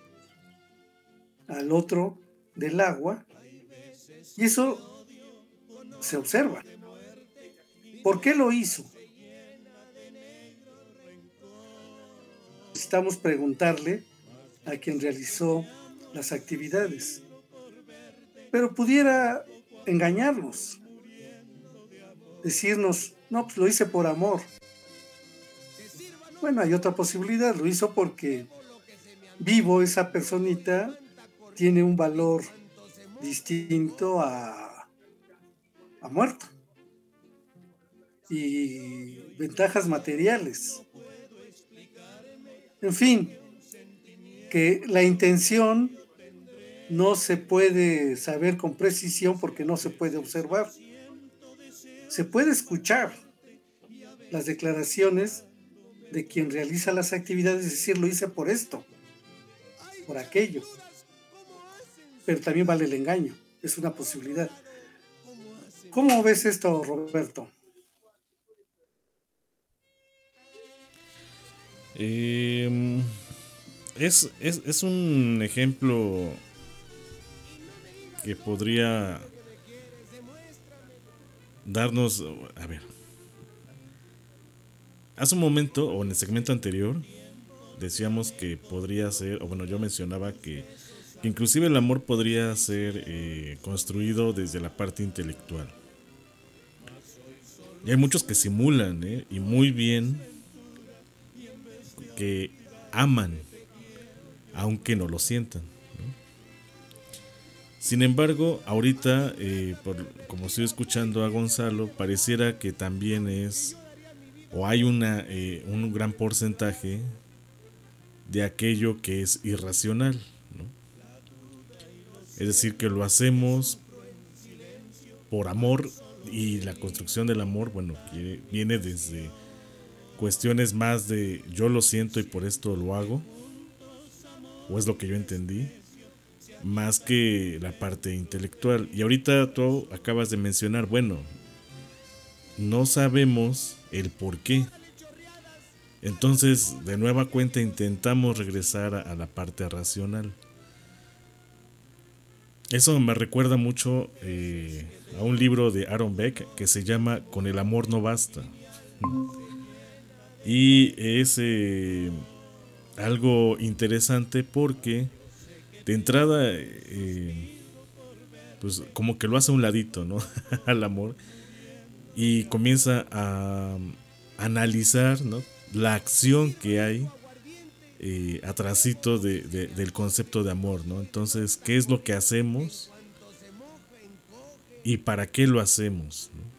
al otro del agua, y eso se observa. ¿Por qué lo hizo? Necesitamos preguntarle a quien realizó las actividades, pero pudiera engañarnos, decirnos, no, pues lo hice por amor. Bueno, hay otra posibilidad, lo hizo porque vivo esa personita tiene un valor distinto a, a muerto y ventajas materiales. En fin, que la intención no se puede saber con precisión porque no se puede observar. Se puede escuchar las declaraciones de quien realiza las actividades, es decir, lo hice por esto, por aquello. Pero también vale el engaño, es una posibilidad. ¿Cómo ves esto, Roberto? Eh, es, es, es un ejemplo que podría darnos, a ver, hace un momento o en el segmento anterior decíamos que podría ser, o bueno, yo mencionaba que, que inclusive el amor podría ser eh, construido desde la parte intelectual. Y hay muchos que simulan, ¿eh? Y muy bien, que aman, aunque no lo sientan, ¿no? Sin embargo, ahorita, eh, por, como estoy escuchando a Gonzalo, pareciera que también es, o hay una, eh, un gran porcentaje de aquello que es irracional, ¿no? Es decir, que lo hacemos por amor, y la construcción del amor, bueno, que viene desde cuestiones más de yo lo siento y por esto lo hago, o es lo que yo entendí, más que la parte intelectual. Y ahorita tú acabas de mencionar, bueno, no sabemos el por qué. Entonces, de nueva cuenta, intentamos regresar a, a la parte racional. Eso me recuerda mucho eh, a un libro de Aaron Beck que se llama Con el amor no basta. Y es eh, algo interesante porque de entrada, eh, pues como que lo hace a un ladito, ¿no? Al amor. Y comienza a analizar, ¿no?, la acción que hay eh, atrasito de, de, del concepto de amor, ¿no? Entonces, ¿qué es lo que hacemos? ¿Y para qué lo hacemos?, ¿no?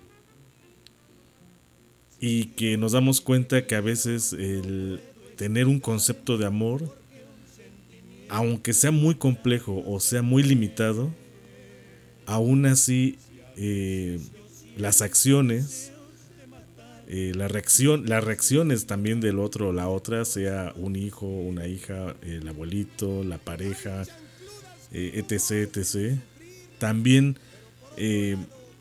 Y que nos damos cuenta que a veces el tener un concepto de amor, aunque sea muy complejo o sea muy limitado, aún así eh, las acciones eh, la reacción, las reacciones también del otro o la otra, sea un hijo, una hija, el abuelito, la pareja, eh, etc, etc, también eh,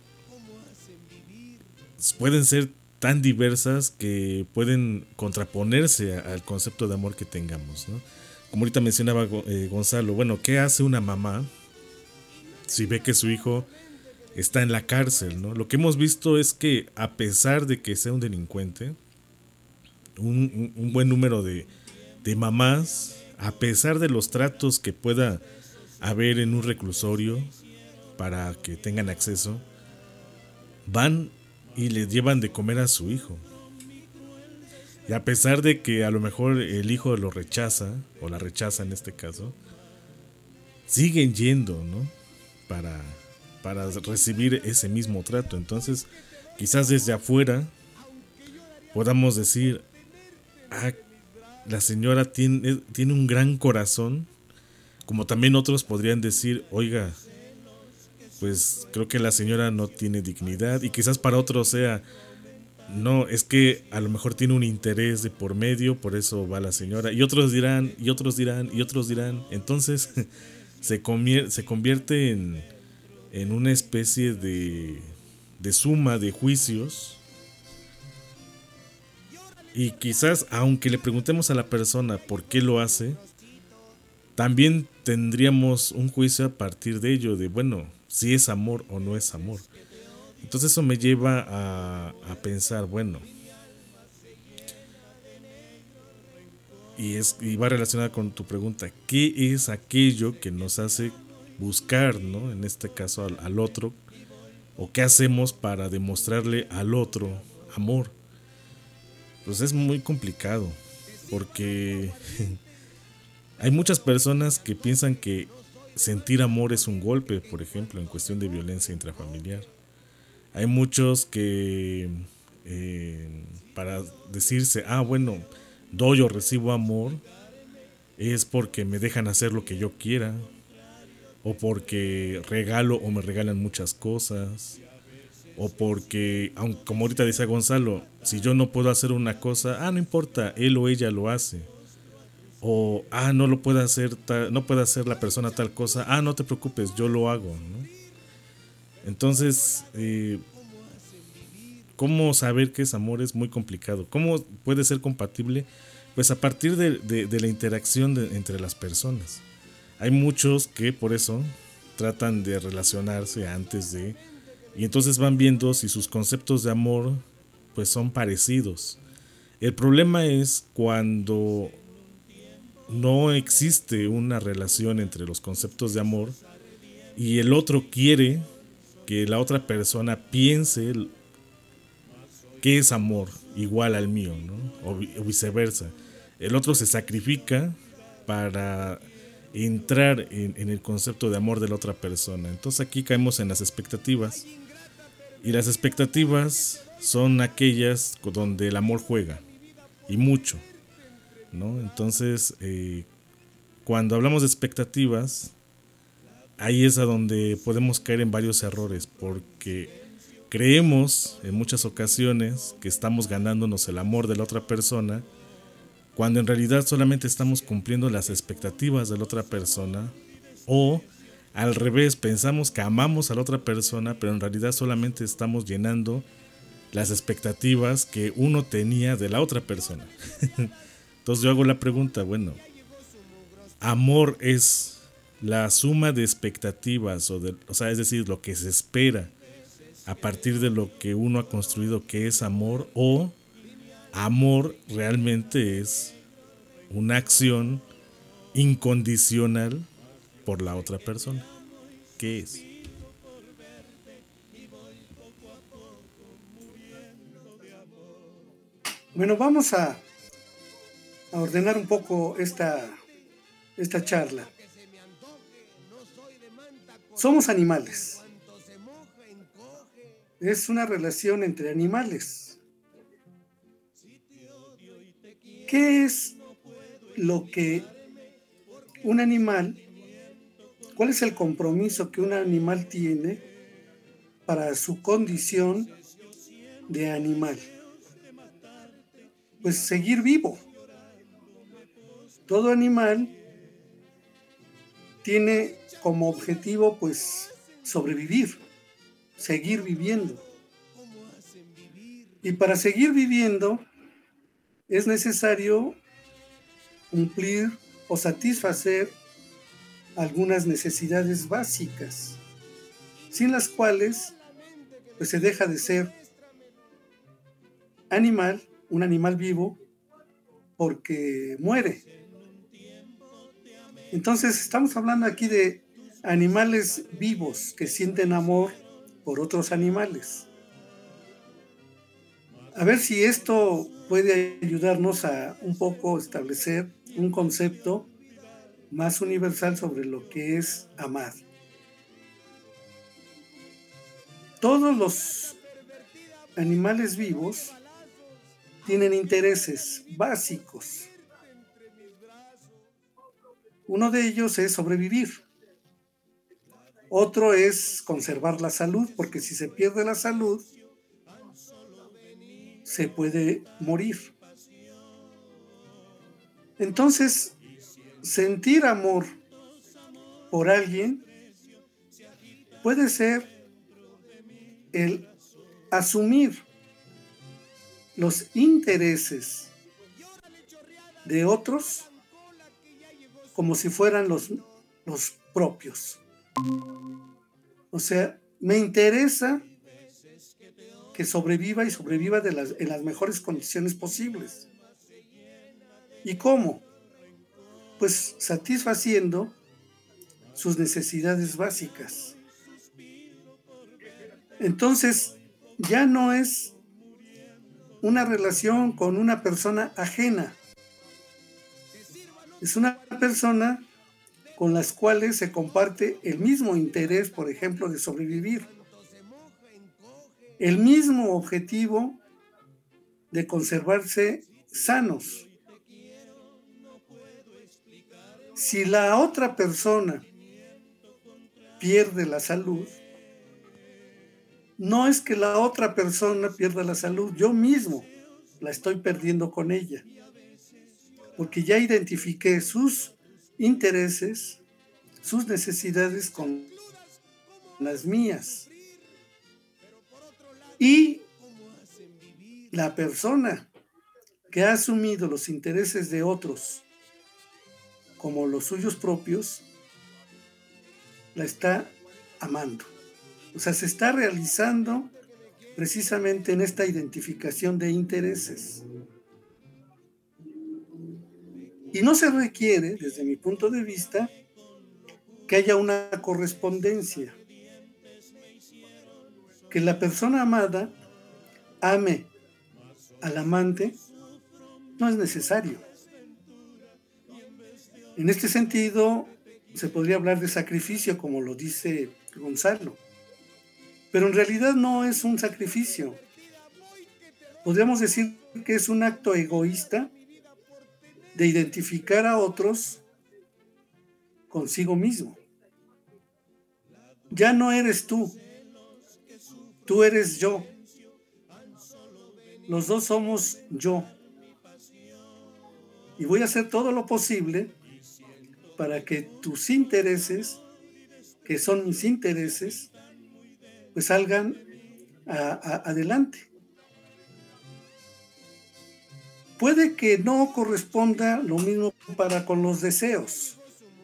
pueden ser tan diversas que pueden contraponerse a- al concepto de amor que tengamos, ¿no? Como ahorita mencionaba Go- eh, Gonzalo, bueno, ¿qué hace una mamá si ve que su hijo está en la cárcel, ¿no? Lo que hemos visto es que a pesar de que sea un delincuente, un, un- un buen número de, de mamás, a pesar de los tratos que pueda haber en un reclusorio para que tengan acceso, van y le llevan de comer a su hijo. Y a pesar de que a lo mejor el hijo lo rechaza, o la rechaza en este caso, siguen yendo, ¿no? Para, para recibir ese mismo trato. Entonces, quizás desde afuera podamos decir, ah, la señora tiene, tiene un gran corazón, como también otros podrían decir, oiga, pues creo que la señora no tiene dignidad, y quizás para otros sea, no, es que a lo mejor tiene un interés de por medio, por eso va la señora, y otros dirán, y otros dirán, y otros dirán, entonces se, convier- se convierte en, en una especie de, de suma de juicios, y quizás aunque le preguntemos a la persona por qué lo hace, también tendríamos un juicio a partir de ello, de bueno, si es amor o no es amor. Entonces eso me lleva a, a pensar, bueno, y, es, y va relacionada con tu pregunta, ¿qué es aquello que nos hace buscar, ¿no? En este caso al, al otro, o qué hacemos para demostrarle al otro amor? Pues es muy complicado, porque hay muchas personas que piensan que sentir amor es un golpe, por ejemplo, en cuestión de violencia intrafamiliar. Hay muchos que eh, para decirse, ah, bueno, doy o recibo amor, es porque me dejan hacer lo que yo quiera, o porque regalo o me regalan muchas cosas, o porque, aunque, como ahorita dice Gonzalo, si yo no puedo hacer una cosa, ah, no importa, él o ella lo hace. O, ah, no lo puede hacer, ta- no puede hacer la persona tal cosa, ah, no te preocupes, yo lo hago, ¿no? Entonces, eh, ¿cómo saber qué es amor? Es muy complicado. ¿Cómo puede ser compatible? Pues a partir de, de- de la interacción de- entre las personas. Hay muchos que por eso tratan de relacionarse antes de... Y entonces van viendo si sus conceptos de amor pues son parecidos. El problema es cuando no existe una relación entre los conceptos de amor y el otro quiere que la otra persona piense que es amor igual al mío, ¿no? O, vi- o viceversa. El otro se sacrifica para entrar en, en el concepto de amor de la otra persona. Entonces aquí caemos en las expectativas. Y las expectativas son aquellas donde el amor juega. Y mucho, ¿no? Entonces, eh, cuando hablamos de expectativas, ahí es a donde podemos caer en varios errores, porque creemos en muchas ocasiones que estamos ganándonos el amor de la otra persona, cuando en realidad solamente estamos cumpliendo las expectativas de la otra persona, o al revés, pensamos que amamos a la otra persona, pero en realidad solamente estamos llenando las expectativas que uno tenía de la otra persona. Entonces yo hago la pregunta, bueno, amor es la suma de expectativas, o, de, o sea, es decir, lo que se espera a partir de lo que uno ha construido que es amor, o amor realmente es una acción incondicional por la otra persona. ¿Qué es? Bueno, vamos a, a ordenar un poco esta, esta charla. Somos animales. Es una relación entre animales. ¿Qué es lo que un animal, cuál es el compromiso que un animal tiene para su condición de animal? pues seguir vivo. Todo animal tiene como objetivo pues sobrevivir, seguir viviendo. Y para seguir viviendo es necesario cumplir o satisfacer algunas necesidades básicas, sin las cuales pues se deja de ser animal, un animal vivo, porque muere. Entonces estamos hablando aquí de animales vivos que sienten amor por otros animales. A ver si esto puede ayudarnos a un poco establecer un concepto más universal sobre lo que es amar. Todos los animales vivos tienen intereses básicos. Uno de ellos es sobrevivir. Otro es conservar la salud, porque si se pierde la salud, se puede morir. Entonces, sentir amor por alguien puede ser el asumir los intereses de otros como si fueran los, los propios. O sea, me interesa que sobreviva y sobreviva de las, en las mejores condiciones posibles. ¿Y cómo? Pues satisfaciendo sus necesidades básicas. Entonces, ya no es una relación con una persona ajena. Es una persona con las cuales se comparte el mismo interés, por ejemplo, de sobrevivir. El mismo objetivo de conservarse sanos. Si la otra persona pierde la salud, no es que la otra persona pierda la salud, yo mismo la estoy perdiendo con ella, porque ya identifiqué sus intereses, sus necesidades con las mías. Y la persona que ha asumido los intereses de otros como los suyos propios, la está amando. O sea, se está realizando precisamente en esta identificación de intereses. Y no se requiere, desde mi punto de vista, que haya una correspondencia. Que la persona amada ame al amante no es necesario. En este sentido, se podría hablar de sacrificio, como lo dice Gonzalo. Pero en realidad no es un sacrificio. Podríamos decir que es un acto egoísta de identificar a otros consigo mismo. Ya no eres tú, tú eres yo. Los dos somos yo. Y voy a hacer todo lo posible para que tus intereses, que son mis intereses, pues salgan a, a, adelante. Puede que no corresponda lo mismo para con los deseos.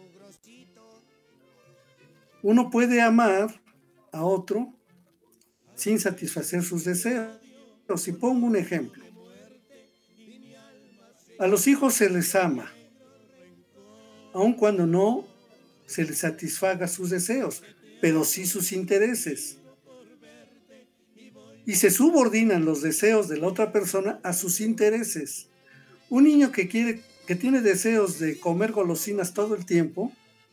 Uno puede amar a otro sin satisfacer sus deseos. Si pongo un ejemplo, a los hijos se les ama, aun cuando no se les satisfaga sus deseos, pero sí sus intereses. Y se subordinan los deseos de la otra persona a sus intereses. Un niño que quiere, que tiene deseos de comer golosinas todo el tiempo,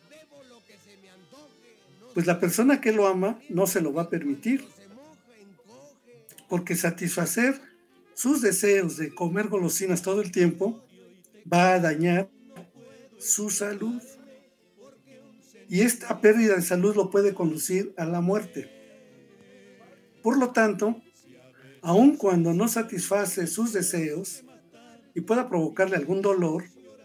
pues la persona que lo ama no se lo va a permitir. Porque satisfacer sus deseos de comer golosinas todo el tiempo va a dañar su salud. Y esta pérdida de salud lo puede conducir a la muerte. Por lo tanto, aun cuando no satisface sus deseos, y pueda provocarle algún dolor,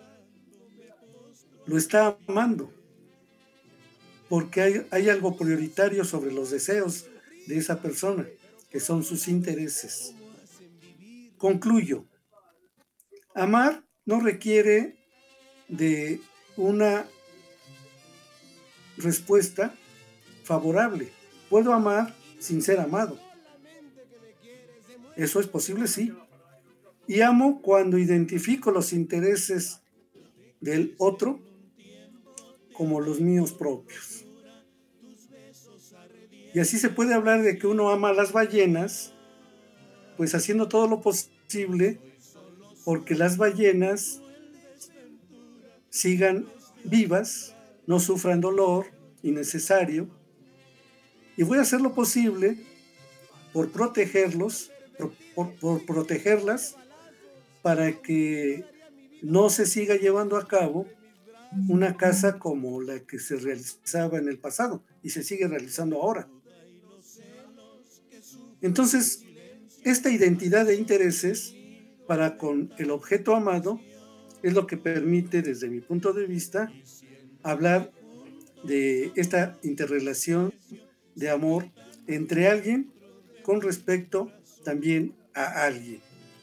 lo está amando, porque hay, hay algo prioritario sobre los deseos de esa persona, que son sus intereses. Concluyo. Amar no requiere de una respuesta favorable. Puedo amar sin ser amado. ¿Eso es posible? Sí. Y amo cuando identifico los intereses del otro como los míos propios. Y así se puede hablar de que uno ama a las ballenas, pues haciendo todo lo posible porque las ballenas sigan vivas, no sufran dolor innecesario, y voy a hacer lo posible por protegerlos, por, por, por protegerlas, para que no se siga llevando a cabo una caza como la que se realizaba en el pasado y se sigue realizando ahora. Entonces, esta identidad de intereses para con el objeto amado es lo que permite, desde mi punto de vista, hablar de esta interrelación de amor entre alguien con respecto también a alguien.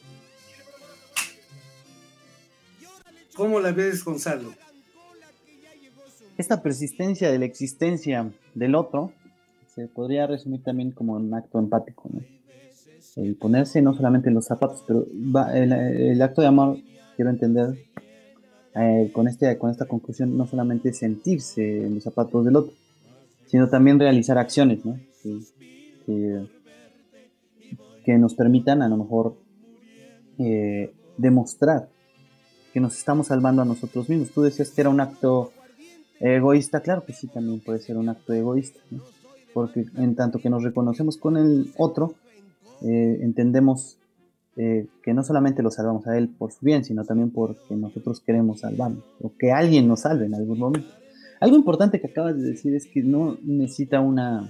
¿Cómo la ves, Gonzalo? Esta persistencia de la existencia del otro se podría resumir también como un acto empático, ¿no? El ponerse no solamente en los zapatos, pero va, el, el acto de amor, quiero entender, eh, con, este, con esta conclusión, no solamente sentirse en los zapatos del otro, sino también realizar acciones, ¿no? Que, que, que nos permitan a lo mejor eh, demostrar que nos estamos salvando a nosotros mismos. Tú decías que era un acto egoísta, claro que sí, también puede ser un acto egoísta, ¿no? Porque en tanto que nos reconocemos con el otro, eh, entendemos eh, que no solamente lo salvamos a él por su bien, sino también porque nosotros queremos salvarlo, o que alguien nos salve en algún momento. Algo importante que acabas de decir es que no necesita una,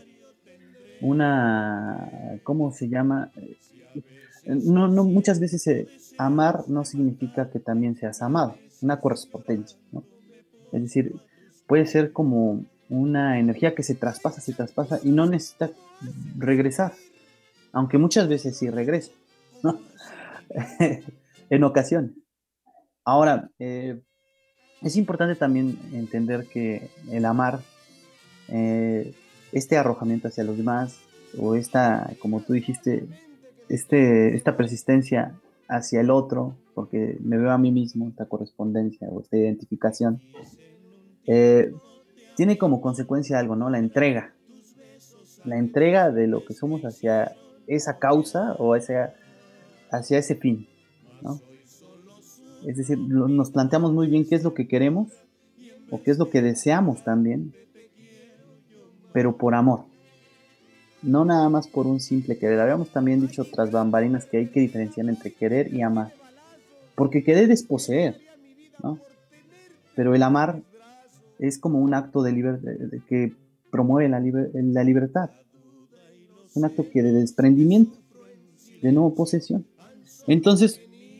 una, ¿cómo se llama? No, no, muchas veces eh, amar no significa que también seas amado, una correspondencia, ¿no? Es decir, puede ser como una energía que se traspasa, se traspasa y no necesita regresar, aunque muchas veces sí regresa, ¿no? En ocasiones. Ahora, eh, es importante también entender que el amar, eh, este arrojamiento hacia los demás, o esta, como tú dijiste, este, esta persistencia hacia el otro, porque me veo a mí mismo, esta correspondencia o esta identificación, eh, tiene como consecuencia algo, ¿no? La entrega. La entrega de lo que somos hacia esa causa o hacia, hacia ese fin, ¿no? Es decir, lo, nos planteamos muy bien qué es lo que queremos o qué es lo que deseamos también, pero por amor. No nada más por un simple querer. Habíamos también dicho tras bambalinas que hay que diferenciar entre querer y amar. Porque querer es poseer, ¿no? Pero el amar es como un acto de liber- que promueve la, liber- la libertad. Un acto que de desprendimiento, de no posesión. Entonces,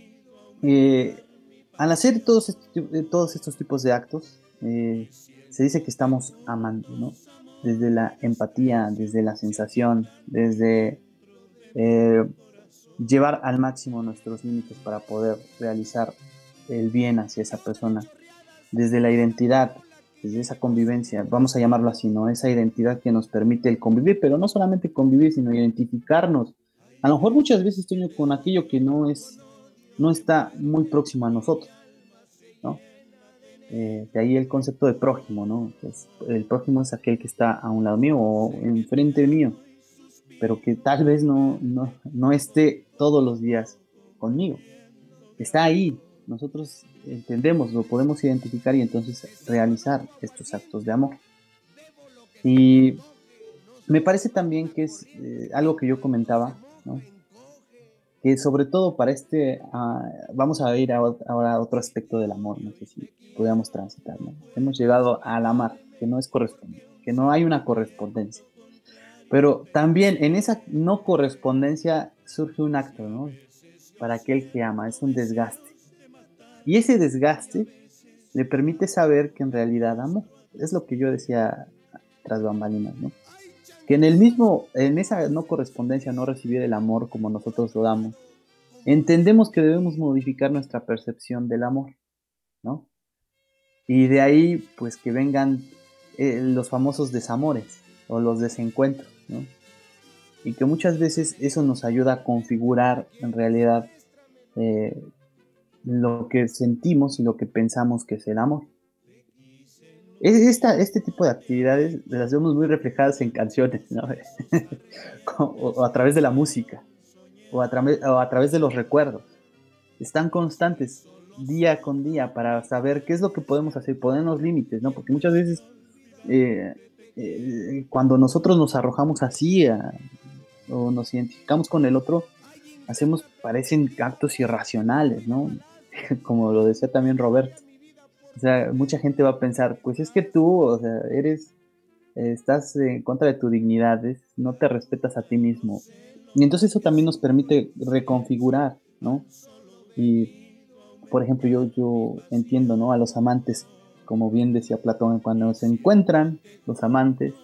eh, al hacer todos estos, todos estos tipos de actos, eh, se dice que estamos amando, ¿no? Desde la empatía, desde la sensación, desde eh, llevar al máximo nuestros límites para poder realizar el bien hacia esa persona, desde la identidad, desde esa convivencia, vamos a llamarlo así, ¿no? Esa identidad que nos permite el convivir, pero no solamente convivir, sino identificarnos. A lo mejor muchas veces estoy con aquello que no es, no está muy próximo a nosotros, ¿no? Eh, de ahí el concepto de prójimo, ¿no? Pues el prójimo es aquel que está a un lado mío o enfrente mío, pero que tal vez no, no, no esté todos los días conmigo. Está ahí. Nosotros entendemos, lo podemos identificar y entonces realizar estos actos de amor. Y me parece también que es eh, algo que yo comentaba, ¿no? Que sobre todo para este, uh, vamos a ir a, ahora a otro aspecto del amor, no sé si podamos transitar, ¿no? Hemos llegado al amar, que no es correspondiente, que no hay una correspondencia. Pero también en esa no correspondencia surge un acto, ¿no? Para aquel que ama, es un desgaste. Y ese desgaste le permite saber que en realidad amó. Es lo que yo decía tras bambalinas, ¿no? Que en el mismo, en esa no correspondencia, no recibir el amor como nosotros lo damos, entendemos que debemos modificar nuestra percepción del amor, ¿no? Y de ahí, pues, que vengan eh, los famosos desamores o los desencuentros, ¿no? Y que muchas veces eso nos ayuda a configurar en realidad eh, lo que sentimos y lo que pensamos que es el amor. Esta, este tipo de actividades las vemos muy reflejadas en canciones, ¿no? o, o a través de la música, o a, tra- o a través de los recuerdos. Están constantes día con día para saber qué es lo que podemos hacer, ponernos límites, ¿no? Porque muchas veces eh, eh, cuando nosotros nos arrojamos así a, o nos identificamos con el otro, hacemos, parecen actos irracionales, ¿no? Como lo decía también Roberto. O sea, mucha gente va a pensar, pues es que tú, o sea, eres, eh, estás en contra de tu dignidad, es- no te respetas a ti mismo. Y entonces eso también nos permite reconfigurar, ¿no? Y, por ejemplo, yo, yo entiendo, ¿no? A los amantes, como bien decía Platón, cuando se encuentran los amantes,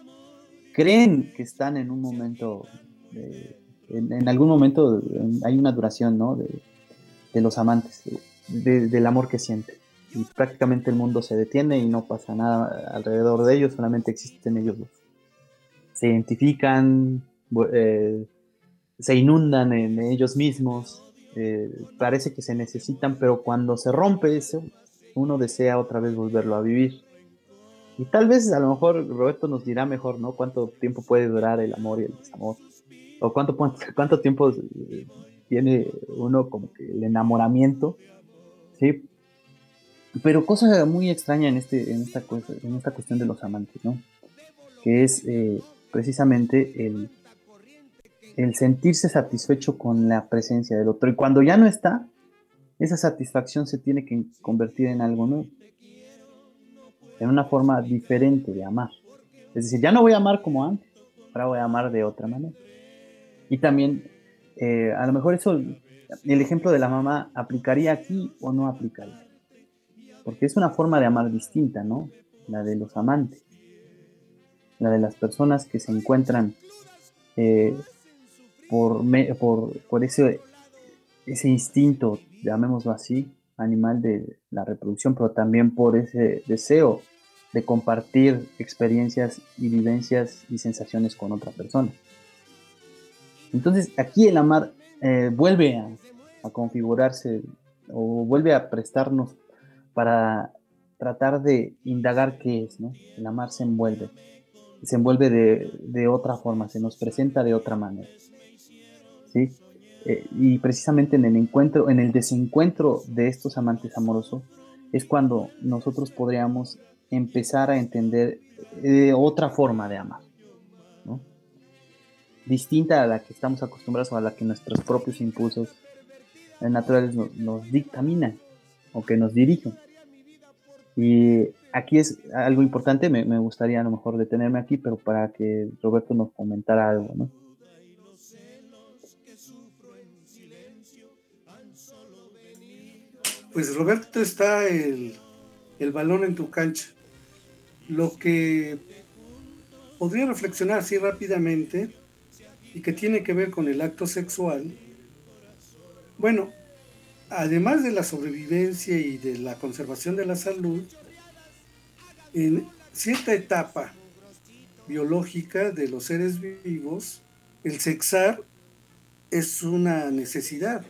creen que están en un momento, de- en, en algún momento en- hay una duración, ¿no? De, de los amantes, de- del amor que sienten. Y prácticamente el mundo se detiene y no pasa nada alrededor de ellos, solamente existen ellos dos. Se identifican, bu- eh, se inundan en ellos mismos, eh, parece que se necesitan, pero cuando se rompe eso, uno desea otra vez volverlo a vivir. Y tal vez a lo mejor Roberto nos dirá mejor, ¿no? Cuánto tiempo puede durar el amor y el desamor. O cuánto, pu- cuánto tiempo eh, tiene uno como que el enamoramiento, ¿sí? Pero cosa muy extraña en, este, en, esta, cosa, en esta cuestión de los amantes, ¿no? Que es eh, precisamente el, el sentirse satisfecho con la presencia del otro. Y cuando ya no está, esa satisfacción se tiene que convertir en algo nuevo, en una forma diferente de amar. Es decir, ya no voy a amar como antes, ahora voy a amar de otra manera. Y también, eh, a lo mejor eso, el ejemplo de la mamá, ¿aplicaría aquí o no aplicaría? Porque es una forma de amar distinta, ¿no? La de los amantes, la de las personas que se encuentran eh, por, me, por, por ese, ese instinto, llamémoslo así, animal de la reproducción, pero también por ese deseo de compartir experiencias y vivencias y sensaciones con otra persona. Entonces, aquí el amar eh, vuelve a, a configurarse o vuelve a prestarnos para tratar de indagar qué es, ¿no? El amar se envuelve, se envuelve de, de otra forma, se nos presenta de otra manera, ¿sí? Eh, y precisamente en el encuentro, en el desencuentro de estos amantes amorosos, es cuando nosotros podríamos empezar a entender eh, otra forma de amar, ¿no? Distinta a la que estamos acostumbrados o a la que nuestros propios impulsos naturales nos, nos dictaminan o que nos dirigen. Y aquí es algo importante, me, me gustaría a lo mejor detenerme aquí, pero para que Roberto nos comentara algo, ¿no? Pues Roberto, está el, el balón en tu cancha. Lo que podría reflexionar así rápidamente y que tiene que ver con el acto sexual, bueno, además de la sobrevivencia y de la conservación de la salud, en cierta etapa biológica de los seres vivos, el sexar es una necesidad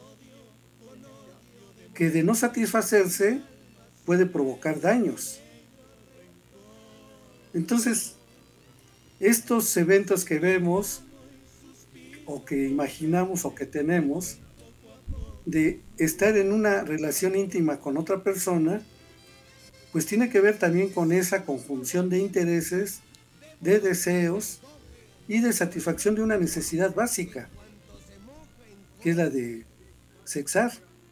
que de no satisfacerse puede provocar daños. Entonces, estos eventos que vemos o que imaginamos o que tenemos de estar en una relación íntima con otra persona, pues tiene que ver también con esa conjunción de intereses, de deseos y de satisfacción de una necesidad básica, que es la de sexar.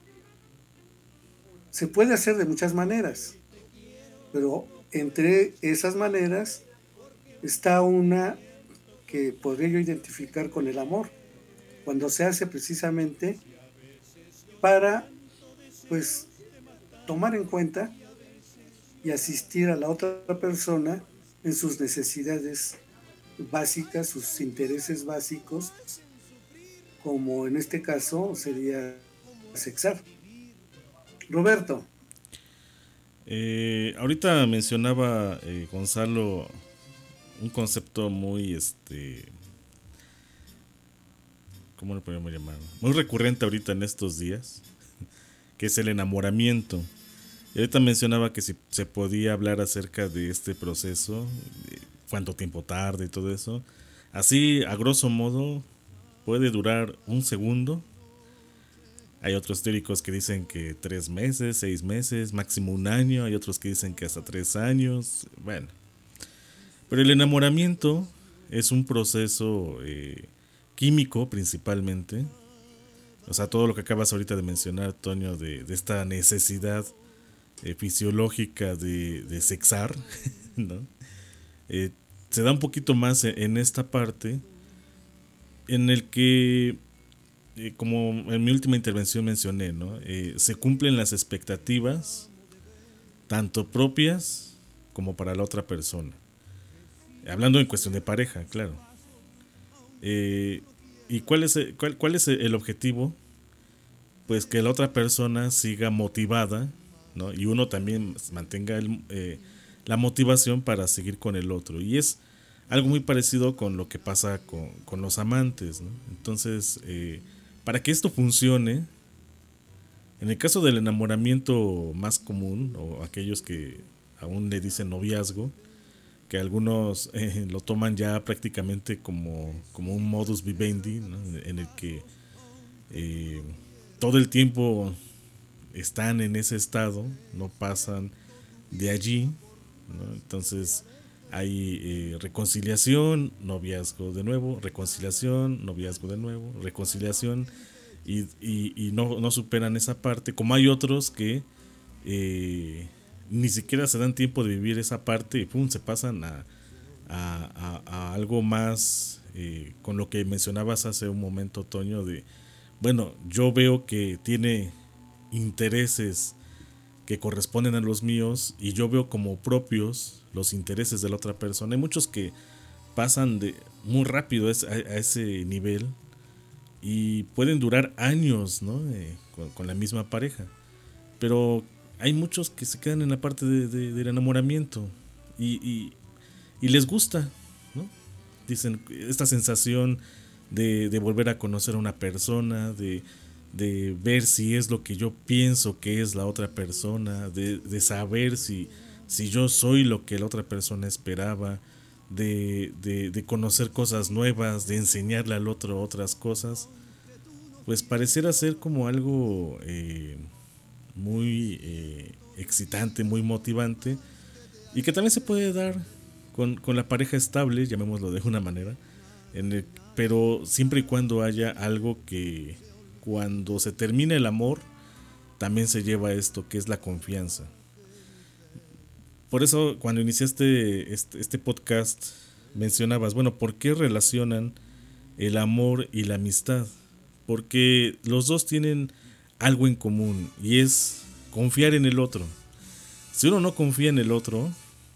Se puede hacer de muchas maneras, pero entre esas maneras está una que podría yo identificar con el amor, cuando se hace precisamente para, pues, tomar en cuenta y asistir a la otra persona en sus necesidades básicas, sus intereses básicos, como en este caso sería sexar. Roberto. Eh, ahorita mencionaba eh, Gonzalo un concepto muy, este, ¿cómo lo podemos llamar? Muy recurrente ahorita en estos días, que es el enamoramiento. Y ahorita mencionaba que si se podía hablar acerca de este proceso, de cuánto tiempo tarda y todo eso. Así, a grosso modo, puede durar un segundo. Hay otros teóricos que dicen que tres meses, seis meses, máximo un año. Hay otros que dicen que hasta tres años. Bueno. Pero el enamoramiento es un proceso eh, químico principalmente. O sea, todo lo que acabas ahorita de mencionar, Toño, de, de esta necesidad eh, fisiológica de, de sexar, ¿no? Eh, se da un poquito más en, en esta parte en el que, eh, como en mi última intervención mencioné, ¿no? Eh, se cumplen las expectativas, tanto propias como para la otra persona. Hablando en cuestión de pareja, claro. Eh, ¿Y cuál es, el, cuál, cuál es el objetivo? Pues que la otra persona siga motivada, ¿no? Y uno también mantenga el, eh, la motivación para seguir con el otro. Y es algo muy parecido con lo que pasa con, con los amantes, ¿no? Entonces, eh, para que esto funcione, en el caso del enamoramiento más común, o aquellos que aún le dicen noviazgo, que algunos eh, lo toman ya prácticamente como, como un modus vivendi, ¿no? En el que eh, todo el tiempo están en ese estado, no pasan de allí, ¿no? Entonces hay eh, reconciliación, noviazgo de nuevo, reconciliación, noviazgo de nuevo, reconciliación, y, y, y no, no superan esa parte, como hay otros que eh, ni siquiera se dan tiempo de vivir esa parte y pum, se pasan a, a, a, a algo más, eh, con lo que mencionabas hace un momento, Toño, de, bueno, yo veo que tiene intereses que corresponden a los míos y yo veo como propios los intereses de la otra persona. Hay muchos que pasan de muy rápido a, a ese nivel y pueden durar años, ¿no? Eh, con, con la misma pareja, pero hay muchos que se quedan en la parte de, de, del enamoramiento y, y, y les gusta, ¿no? Dicen, esta sensación de, de volver a conocer a una persona, de, de ver si es lo que yo pienso que es la otra persona, de, de saber si, si yo soy lo que la otra persona esperaba, de, de, de conocer cosas nuevas, de enseñarle al otro otras cosas. Pues pareciera ser como algo eh, muy eh, excitante, muy motivante, y que también se puede dar con, con la pareja estable, llamémoslo de una manera, en el, pero siempre y cuando haya algo que cuando se termine el amor también se lleva esto, que es la confianza. Por eso cuando iniciaste este, este podcast mencionabas, bueno, ¿por qué relacionan el amor y la amistad? Porque los dos tienen algo en común y es confiar en el otro. Si uno no confía en el otro,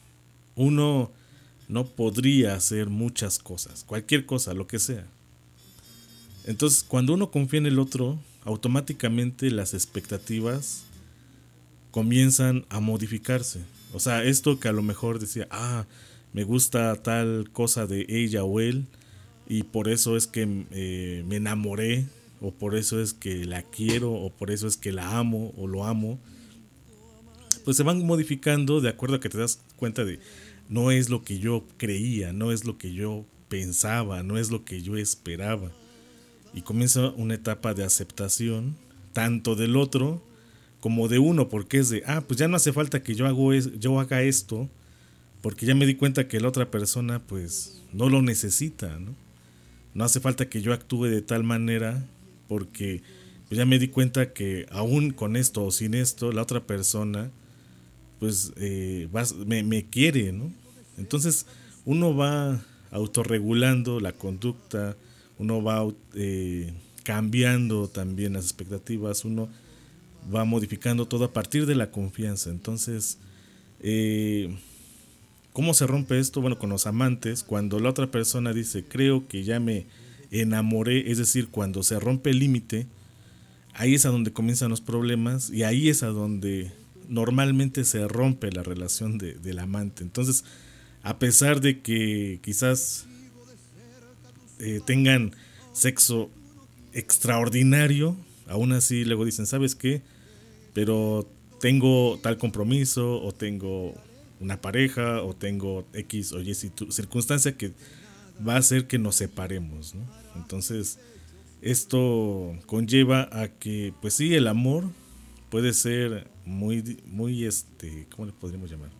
uno no podría hacer muchas cosas, cualquier cosa, lo que sea. Entonces, cuando uno confía en el otro, automáticamente las expectativas comienzan a modificarse. O sea, esto que a lo mejor decía, ah, me gusta tal cosa de ella o él, y por eso es que eh, me enamoré, o por eso es que la quiero, o por eso es que la amo o lo amo, pues se van modificando de acuerdo a que te das cuenta de no es lo que yo creía, no es lo que yo pensaba, no es lo que yo esperaba. Y comienza una etapa de aceptación, tanto del otro como de uno, porque es de, ah, pues ya no hace falta que yo, hago es, yo haga esto, porque ya me di cuenta que la otra persona pues no lo necesita, ¿no? No hace falta que yo actúe de tal manera, porque pues ya me di cuenta que aún con esto o sin esto, la otra persona pues eh, va, me, me quiere, ¿no? Entonces uno va autorregulando la conducta, uno va eh, cambiando también las expectativas, uno va modificando todo a partir de la confianza. Entonces, eh, ¿cómo se rompe esto? Bueno, con los amantes, cuando la otra persona dice, creo que ya me enamoré, es decir, cuando se rompe el límite, ahí es a donde comienzan los problemas y ahí es a donde normalmente se rompe la relación de, del amante. Entonces, a pesar de que quizás eh, tengan sexo extraordinario, aún así luego dicen, ¿sabes qué? Pero tengo tal compromiso, o tengo una pareja, o tengo X o Y circunstancia que va a hacer que nos separemos, ¿no? Entonces, esto conlleva a que, pues sí, el amor puede ser muy, muy, este, ¿cómo le podríamos llamar?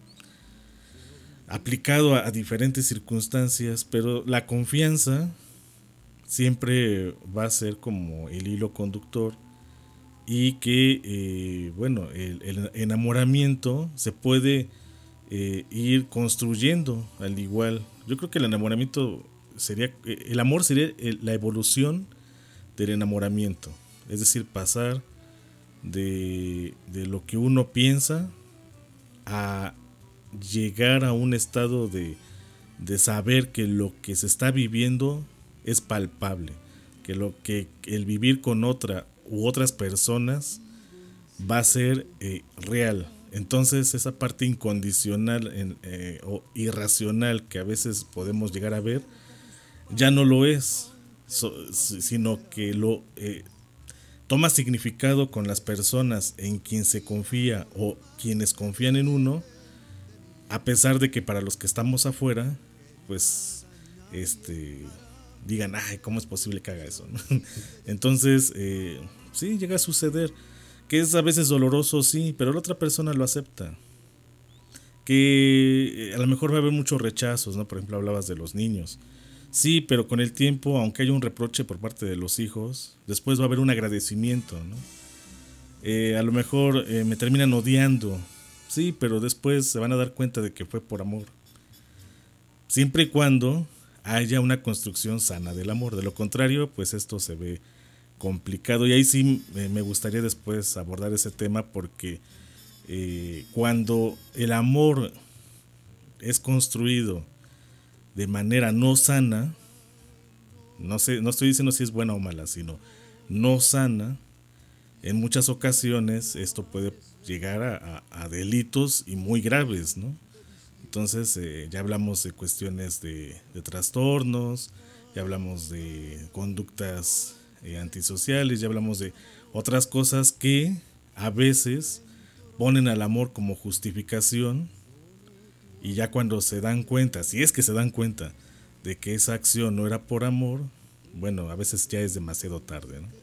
Aplicado a, a diferentes circunstancias, pero la confianza siempre va a ser como el hilo conductor, y que, eh, bueno, el, el enamoramiento se puede eh, ir construyendo al igual. Yo creo que el enamoramiento sería, el amor sería el, la evolución del enamoramiento, es decir, pasar de, de lo que uno piensa a llegar a un estado de, de saber que lo que se está viviendo es palpable, que lo que el vivir con otra u otras personas va a ser eh, real. Entonces esa parte incondicional en, eh, o irracional que a veces podemos llegar a ver ya no lo es, so, sino que lo eh, toma significado con las personas en quien se confía o quienes confían en uno, a pesar de que para los que estamos afuera, pues este digan, ay, ¿cómo es posible que haga eso? Entonces, eh, sí, llega a suceder, que es a veces doloroso, sí, pero la otra persona lo acepta. Que a lo mejor va a haber muchos rechazos, ¿no? Por ejemplo, hablabas de los niños. Sí, pero con el tiempo, aunque haya un reproche por parte de los hijos, después va a haber un agradecimiento, ¿no? Eh, a lo mejor eh, me terminan odiando, sí, pero después se van a dar cuenta de que fue por amor. Siempre y cuando haya una construcción sana del amor. De lo contrario, pues esto se ve complicado. Y ahí sí eh, me gustaría después abordar ese tema, porque eh, cuando el amor es construido de manera no sana, no sé, no estoy diciendo si es buena o mala, sino no sana, en muchas ocasiones esto puede llegar a, a, a delitos y muy graves, ¿no? Entonces eh, ya hablamos de cuestiones de, de trastornos, ya hablamos de conductas eh, antisociales, ya hablamos de otras cosas que a veces ponen al amor como justificación, y ya cuando se dan cuenta, si es que se dan cuenta de que esa acción no era por amor, bueno, a veces ya es demasiado tarde, ¿no?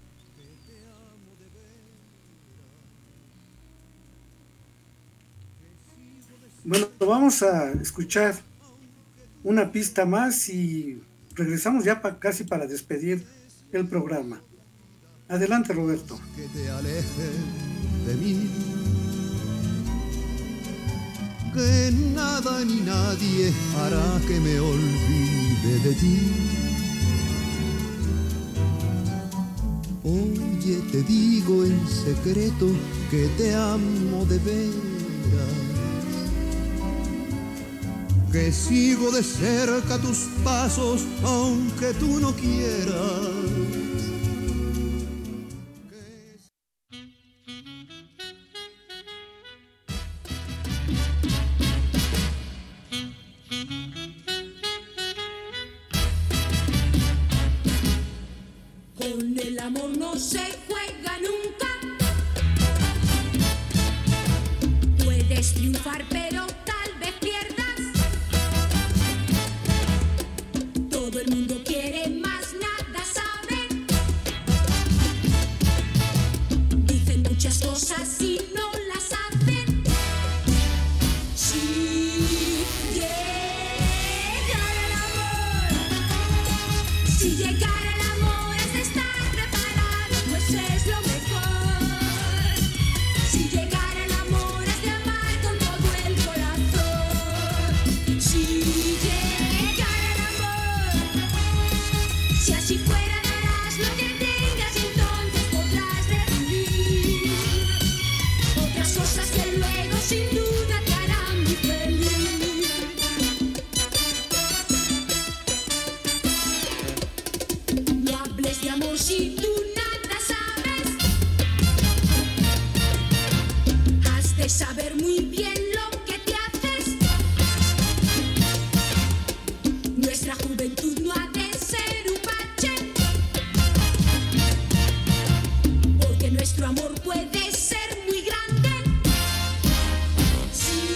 Bueno, vamos a escuchar una pista más y regresamos ya pa, casi para despedir el programa. Adelante, Roberto. Que te alejes de mí, que nada ni nadie hará que me olvide de ti. Oye, te digo en secreto que te amo de veras, que sigo de cerca tus pasos aunque tú no quieras. Con el amor no se juega nunca. Puedes triunfar, pero tal vez pierdas. Todo el mundo quiere más, nada saben. Dicen muchas cosas y no las hacen. Si llegara el amor, si llegara el amor, es de estar preparado, pues cosas que luego sin duda te harán muy feliz. No hables de amor si tú nada sabes. Has de saber muy bien lo que te haces. Nuestra juventud no ha de ser un bache, porque nuestro amor puede ser muy grande. Si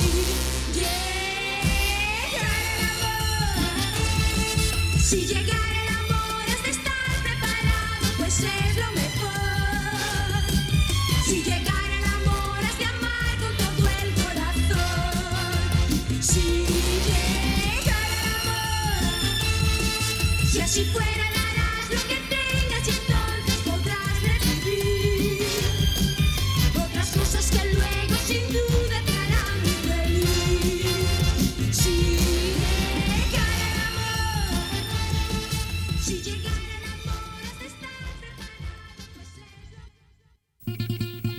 llegara el amor, si llegara el amor has de estar preparado, pues es lo mejor. Si llegara el amor has de amar con todo el corazón. Si llegara el amor, si así fuera darás lo que tengas y entonces podrás revivir otras cosas que luego sin duda te harán muy feliz. Si llegara el amor, si llegara el amor has de estar preparado, pues es lo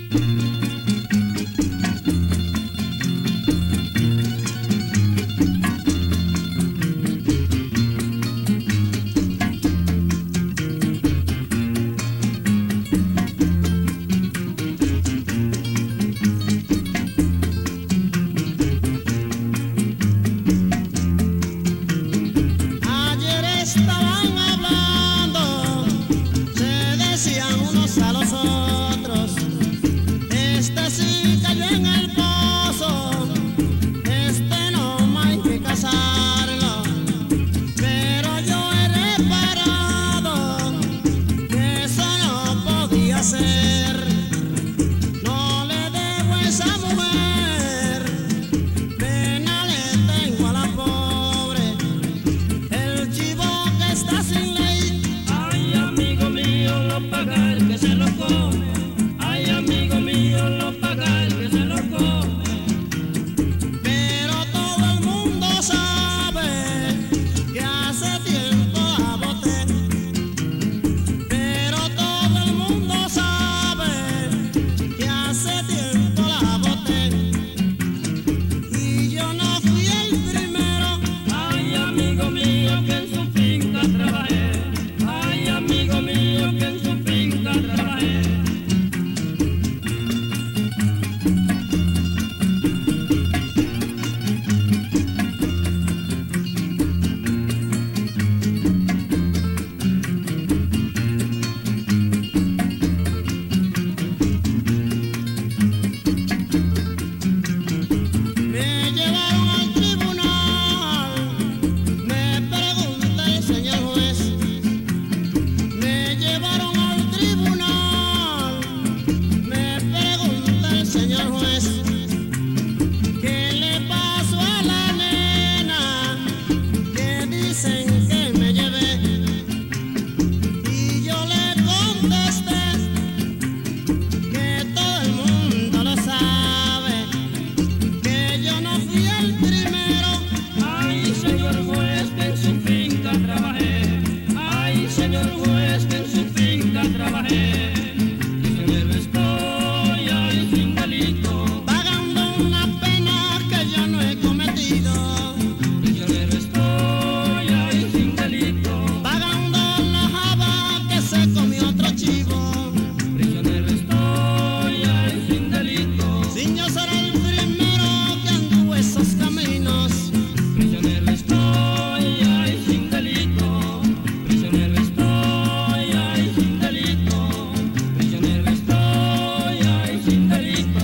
Ayer estaban hablando, se decían unos a los otros. Este sí cayó en el pozo, este no hay que casarlo. Pero yo he reparado que eso no podía ser. No le debo a esa mujer, pena le tengo a la pobre. El chivo que está sin ley, ay amigo mío, lo paga el que se lo come. Ay amigo mío, lo paga el que se lo come. Pero todo el mundo sabe que hace tiempo la boté. Pero todo el mundo sabe que hace tiempo la boté. Y yo no fui el primero. Ay amigo mío que en su finca trabajé. Ay amigo mío que en su finca trabajé. Me llevaron al tribunal, me pregunta el señor juez. Me llevaron al tribunal, me pregunta el señor juez. ¿Qué le pasó a la nena que dicen que me llevé? Y yo le contesté que todo el mundo lo sabe, que yo no fui el primero. Ay, señor juez, que en su finca trabajé. Ay, señor juez, que en su finca trabajé. Prisionero estoy, ay, sin delito, pagando una pena que yo no he cometido. Prisionero estoy, ay, sin delito, pagando la java que se comió otro chivo. Prisionero estoy, ay, sin delito, sin yo ser el primero que anduvo esos caminos. Prisionero estoy, ay, sin delito. Prisionero estoy, ay, sin delito. Prisionero estoy, ay, sin delito.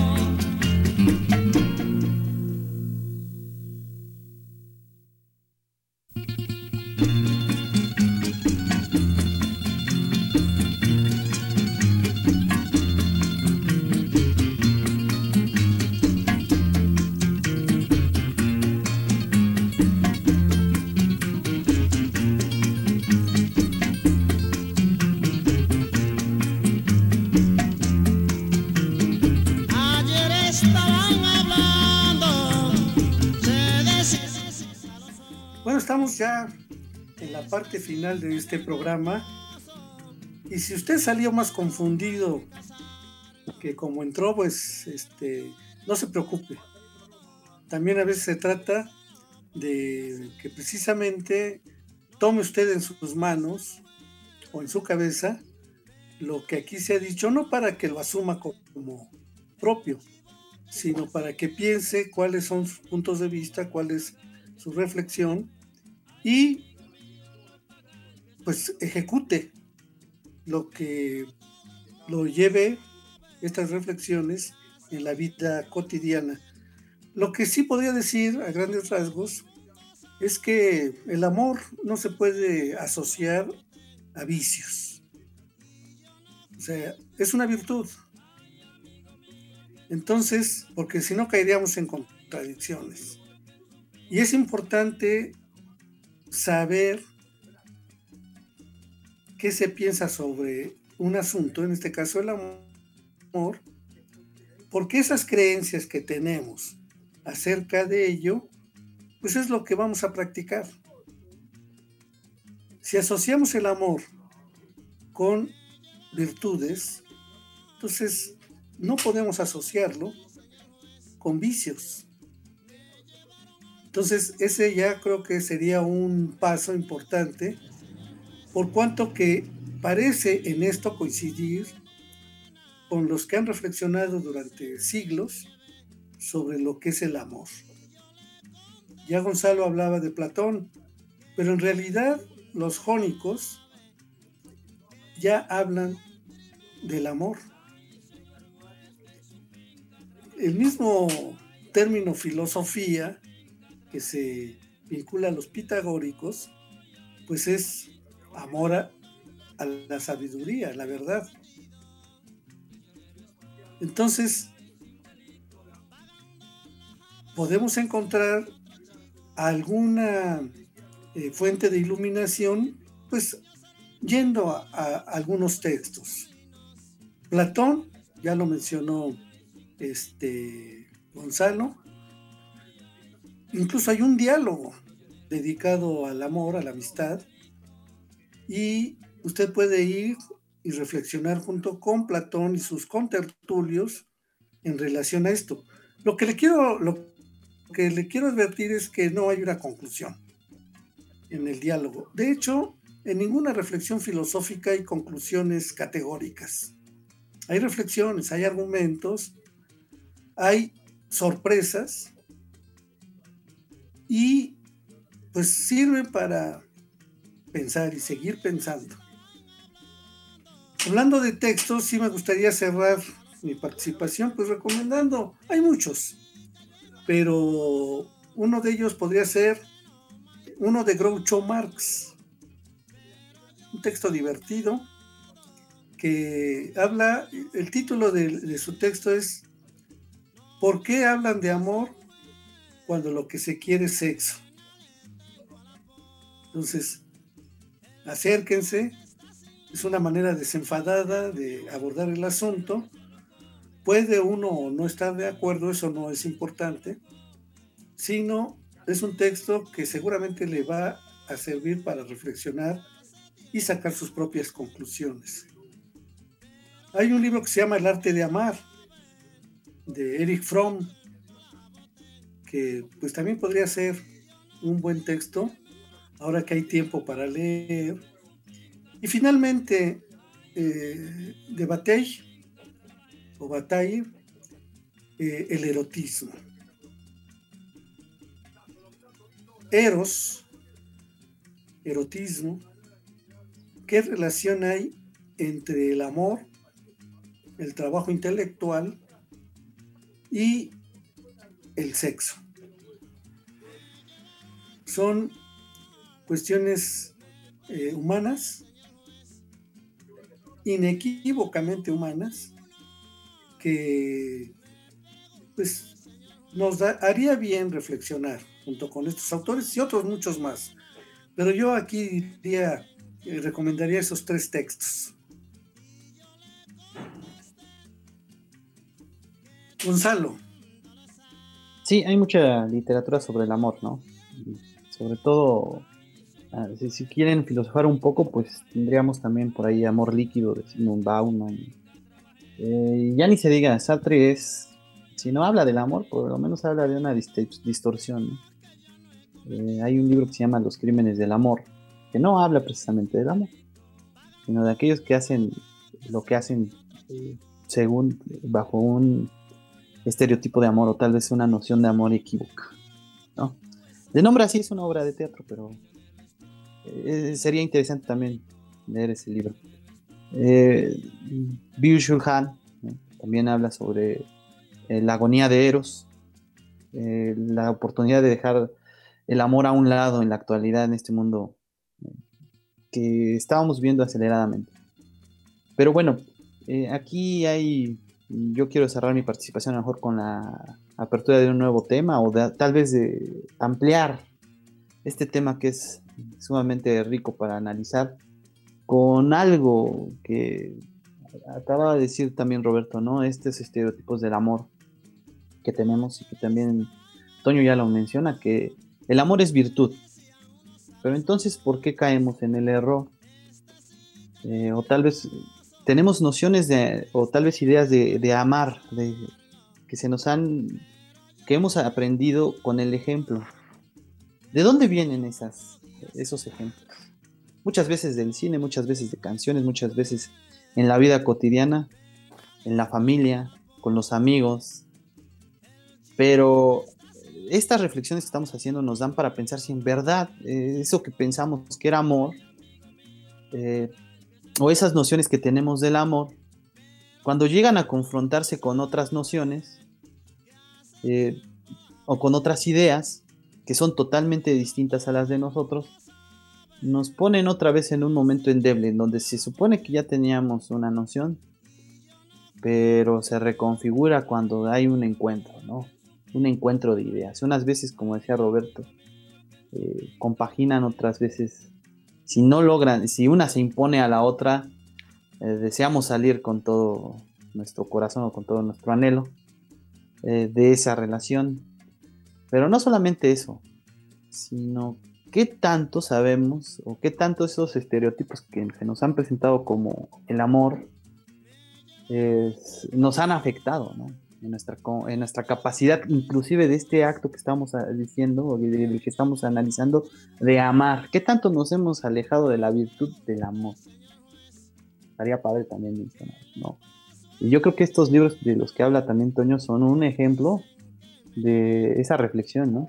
Ayer estaban hablando, se decían. Bueno, estamos ya en la parte final de este programa. Y si usted salió más confundido que como entró, pues este, no se preocupe. También a veces se trata de que precisamente tome usted en sus manos o en su cabeza lo que aquí se ha dicho, no para que lo asuma como propio, sino para que piense cuáles son sus puntos de vista, cuál es su reflexión y pues ejecute lo que lo lleve estas reflexiones en la vida cotidiana. Lo que sí podría decir a grandes rasgos es que el amor no se puede asociar a vicios. O sea, es una virtud. Entonces, porque si no caeríamos en contradicciones. Y es importante saber qué se piensa sobre un asunto, en este caso el amor, porque esas creencias que tenemos acerca de ello, pues es lo que vamos a practicar. Si asociamos el amor con virtudes, entonces no podemos asociarlo con vicios. Entonces ese ya creo que sería un paso importante, por cuanto que parece en esto coincidir con los que han reflexionado durante siglos sobre lo que es el amor. Ya Gonzalo hablaba de Platón, pero en realidad los jónicos ya hablan del amor. El mismo término filosofía que se vincula a los pitagóricos, pues es amor a, a la sabiduría, a la verdad. Entonces, podemos encontrar alguna eh, fuente de iluminación, pues yendo a, a algunos textos. Platón, ya lo mencionó este, Gonzalo, incluso hay un diálogo dedicado al amor, a la amistad, y usted puede ir y reflexionar junto con Platón y sus contertulios en relación a esto. Lo que le quiero, lo que le quiero advertir es que no hay una conclusión en el diálogo. De hecho, en ninguna reflexión filosófica hay conclusiones categóricas. Hay reflexiones, hay argumentos, hay sorpresas y pues sirven para pensar y seguir pensando. Hablando de textos, sí me gustaría cerrar mi participación pues recomendando, hay muchos, pero uno de ellos podría ser uno de Groucho Marx, un texto divertido que habla, el título de, de su texto es ¿por qué hablan de amor cuando lo que se quiere es sexo? Entonces, acérquense, es una manera desenfadada de abordar el asunto. Puede uno no estar de acuerdo, eso no es importante, sino es un texto que seguramente le va a servir para reflexionar y sacar sus propias conclusiones. Hay un libro que se llama El arte de amar, de Erich Fromm, que pues también podría ser un buen texto, ahora que hay tiempo para leer. Y finalmente, eh, de Bataille, o Bataille, eh, el erotismo. Eros, erotismo, ¿qué relación hay entre el amor, el trabajo intelectual y el sexo? Son cuestiones eh, humanas, inequívocamente humanas, que pues nos da, haría bien reflexionar junto con estos autores y otros muchos más. Pero yo aquí diría, eh, recomendaría esos tres textos. Gonzalo. Sí, hay mucha literatura sobre el amor, ¿no? Y sobre todo, uh, si, si quieren filosofar un poco, pues tendríamos también por ahí Amor líquido de Sigmund Bauman, Eh, ya ni se diga, Sartre es, si no habla del amor, por lo menos habla de una dist- distorsión, ¿no? Eh, hay un libro que se llama Los crímenes del amor, que no habla precisamente del amor, sino de aquellos que hacen lo que hacen eh, según, bajo un estereotipo de amor o tal vez una noción de amor equívoca, ¿no? De nombre así es una obra de teatro, pero eh, sería interesante también leer ese libro. Eh, Byung-Chul Han, ¿no? También habla sobre eh, la agonía de Eros, eh, la oportunidad de dejar el amor a un lado en la actualidad en este mundo eh, que estábamos viendo aceleradamente. Pero bueno, eh, aquí hay, yo quiero cerrar mi participación a lo mejor con la apertura de un nuevo tema o de, tal vez de ampliar este tema que es sumamente rico para analizar con algo que acaba de decir también Roberto, ¿no? Estos estereotipos del amor que tenemos y que también Toño ya lo menciona, que el amor es virtud. Pero entonces, ¿por qué caemos en el error? Eh, o tal vez tenemos nociones de, o tal vez ideas de, de amar, de, que se nos han, que hemos aprendido con el ejemplo. ¿De dónde vienen esas, esos ejemplos? Muchas veces del cine, muchas veces de canciones, muchas veces en la vida cotidiana, en la familia, con los amigos. Pero estas reflexiones que estamos haciendo nos dan para pensar si en verdad eh, eso que pensamos que era amor, eh, o esas nociones que tenemos del amor, cuando llegan a confrontarse con otras nociones eh, o con otras ideas que son totalmente distintas a las de nosotros, nos ponen otra vez en un momento endeble, en donde se supone que ya teníamos una noción, pero se reconfigura cuando hay un encuentro, ¿no? Un encuentro de ideas. Unas veces, como decía Roberto, eh, compaginan, otras veces, si no logran, si una se impone a la otra, eh, deseamos salir con todo nuestro corazón o con todo nuestro anhelo eh, de esa relación. Pero no solamente eso, sino qué tanto sabemos o qué tanto esos estereotipos que se nos han presentado como el amor eh, nos han afectado, ¿no? En nuestra, en nuestra capacidad, inclusive de este acto que estamos diciendo o del que estamos analizando, de amar. ¿Qué tanto nos hemos alejado de la virtud del amor? Estaría padre también mencionar, ¿no? Y yo creo que estos libros de los que habla también Toño son un ejemplo de esa reflexión, ¿no?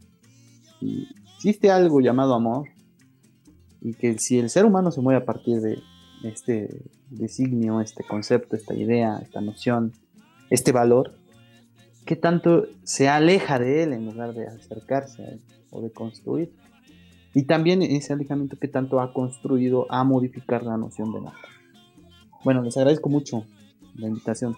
Y existe algo llamado amor y que si el ser humano se mueve a partir de este designio, este concepto, esta idea, esta noción, este valor, ¿qué tanto se aleja de él en lugar de acercarse a él o de construir? Y también ese alejamiento que tanto ha construido a modificar la noción del amor. Bueno, les agradezco mucho la invitación.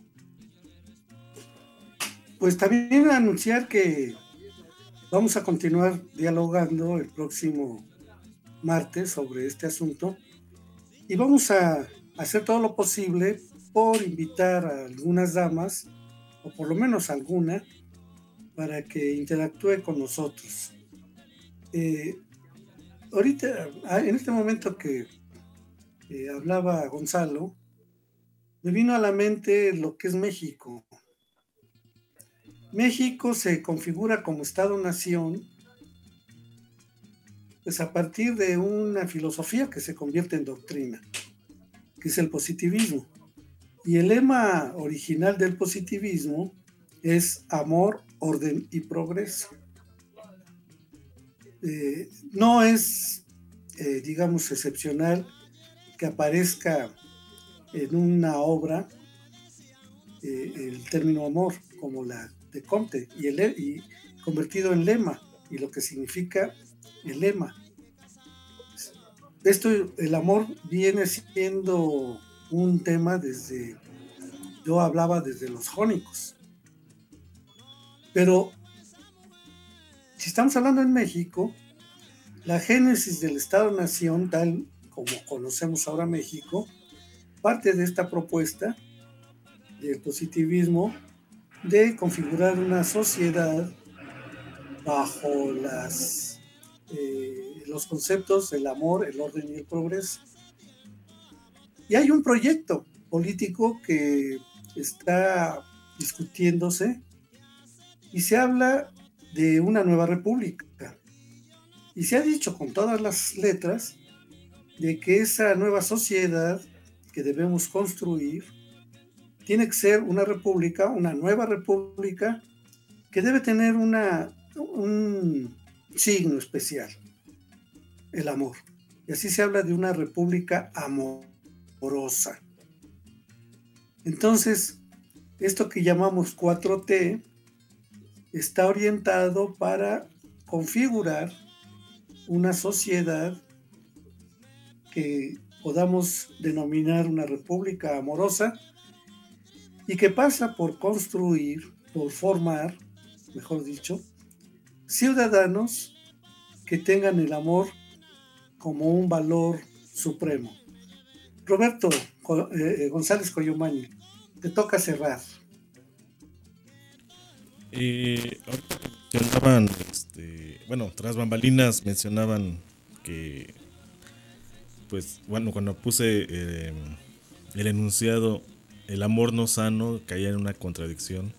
Pues también anunciar que vamos a continuar dialogando el próximo martes sobre este asunto y vamos a hacer todo lo posible por invitar a algunas damas, o por lo menos alguna, para que interactúe con nosotros. Eh, ahorita, en este momento que eh, hablaba Gonzalo, me vino a la mente lo que es México. México se configura como Estado-nación pues a partir de una filosofía que se convierte en doctrina, que es el positivismo. Y el lema original del positivismo es amor, orden y progreso. Eh, no es, eh, digamos, excepcional que aparezca en una obra eh, el término amor, como la de Comte, y, el, y convertido en lema, y lo que significa el lema. Esto, el amor viene siendo un tema desde, yo hablaba desde los jónicos. Pero si estamos hablando en México, la génesis del Estado-Nación, tal como conocemos ahora México, parte de esta propuesta del positivismo de configurar una sociedad bajo las, eh, los conceptos del amor, el orden y el progreso. Y hay un proyecto político que está discutiéndose y se habla de una nueva república. Y se ha dicho con todas las letras de que esa nueva sociedad que debemos construir tiene que ser una república, una nueva república que debe tener una, un signo especial, el amor. Y así se habla de una república amorosa. Entonces, esto que llamamos cuatro T está orientado para configurar una sociedad que podamos denominar una república amorosa y que pasa por construir, por formar, mejor dicho, ciudadanos que tengan el amor como un valor supremo. Roberto eh, González Coyomani, te toca cerrar. Eh, ahorita mencionaban, este, bueno, tras bambalinas mencionaban que, pues, bueno, cuando puse eh, el enunciado, el amor no sano, caía en una contradicción.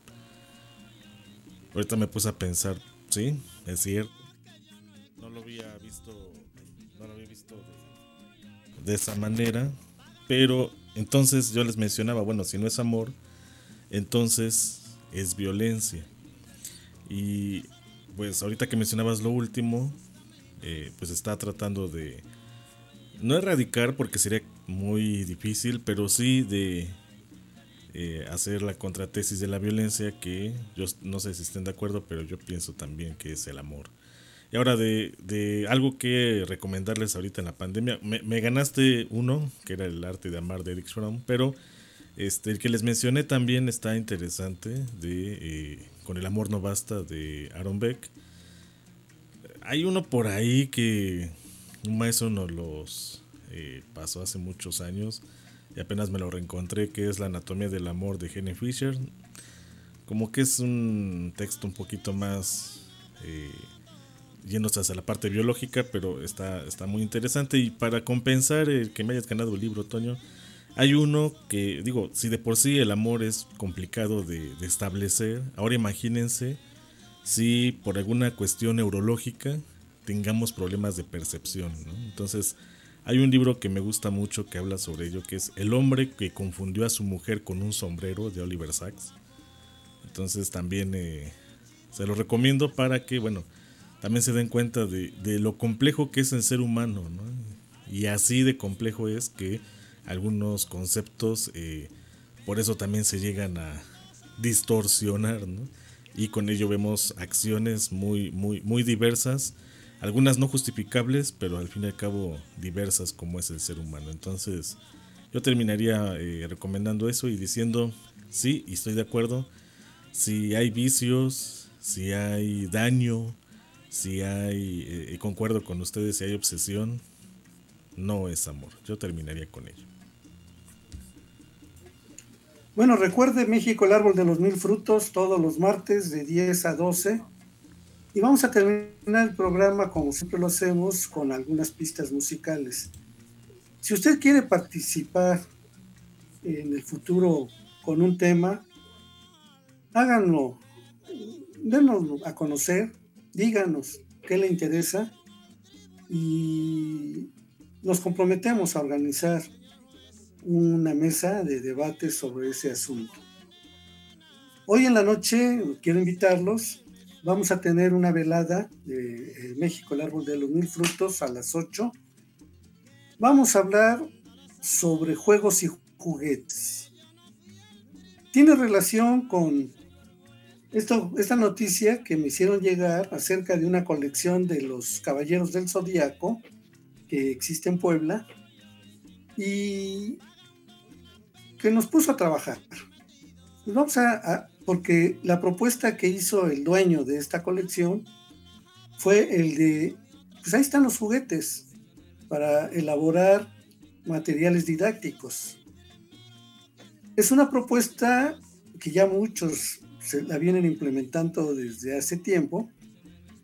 Ahorita me puse a pensar, sí, es cierto. No lo había visto, no lo había visto de, de esa manera, pero entonces yo les mencionaba, bueno, si no es amor, entonces es violencia. Y pues ahorita que mencionabas lo último, eh, pues está tratando de no erradicar porque sería muy difícil, pero sí de eh, hacer la contratesis de la violencia, que yo no sé si estén de acuerdo, pero yo pienso también que es el amor. Y ahora de, de algo que recomendarles ahorita en la pandemia, me, me ganaste uno, que era El arte de amar de Erich Fromm, pero este, el que les mencioné también está interesante, de eh, Con el amor no basta, de Aaron Beck. Hay uno por ahí que un maestro nos los eh, pasó hace muchos años y apenas me lo reencontré, que es La anatomía del amor de Helen Fisher. Como que es un texto un poquito más eh, yéndose hacia la parte biológica, pero está, está muy interesante. Y para compensar el que me hayas ganado el libro, Toño, hay uno que, digo, si de por sí el amor es complicado de, de establecer, ahora imagínense si por alguna cuestión neurológica tengamos problemas de percepción, ¿no? Entonces, hay un libro que me gusta mucho que habla sobre ello, que es El hombre que confundió a su mujer con un sombrero, de Oliver Sacks. Entonces también eh, se lo recomiendo para que, bueno, también se den cuenta de, de lo complejo que es el ser humano, ¿no? Y así de complejo es que algunos conceptos eh, por eso también se llegan a distorsionar, ¿no? Y con ello vemos acciones muy, muy, muy diversas, algunas no justificables, pero al fin y al cabo diversas, como es el ser humano. Entonces yo terminaría eh, recomendando eso y diciendo, sí, y estoy de acuerdo, si hay vicios, si hay daño, si hay, eh, concuerdo con ustedes, si hay obsesión, no es amor. Yo terminaría con ello. Bueno, recuerde México, el árbol de los mil frutos, todos los martes de diez a doce. Y vamos a terminar el programa, como siempre lo hacemos, con algunas pistas musicales. Si usted quiere participar en el futuro con un tema, háganlo, dénoslo a conocer, díganos qué le interesa y nos comprometemos a organizar una mesa de debate sobre ese asunto. Hoy en la noche quiero invitarlos, vamos a tener una velada de México, el árbol de los mil frutos, a las ocho. Vamos a hablar sobre juegos y juguetes. Tiene relación con esto, esta noticia que me hicieron llegar acerca de una colección de los Caballeros del Zodíaco que existe en Puebla y que nos puso a trabajar. Pues vamos a, a, porque la propuesta que hizo el dueño de esta colección fue el de, pues ahí están los juguetes para elaborar materiales didácticos. Es una propuesta que ya muchos se la vienen implementando desde hace tiempo,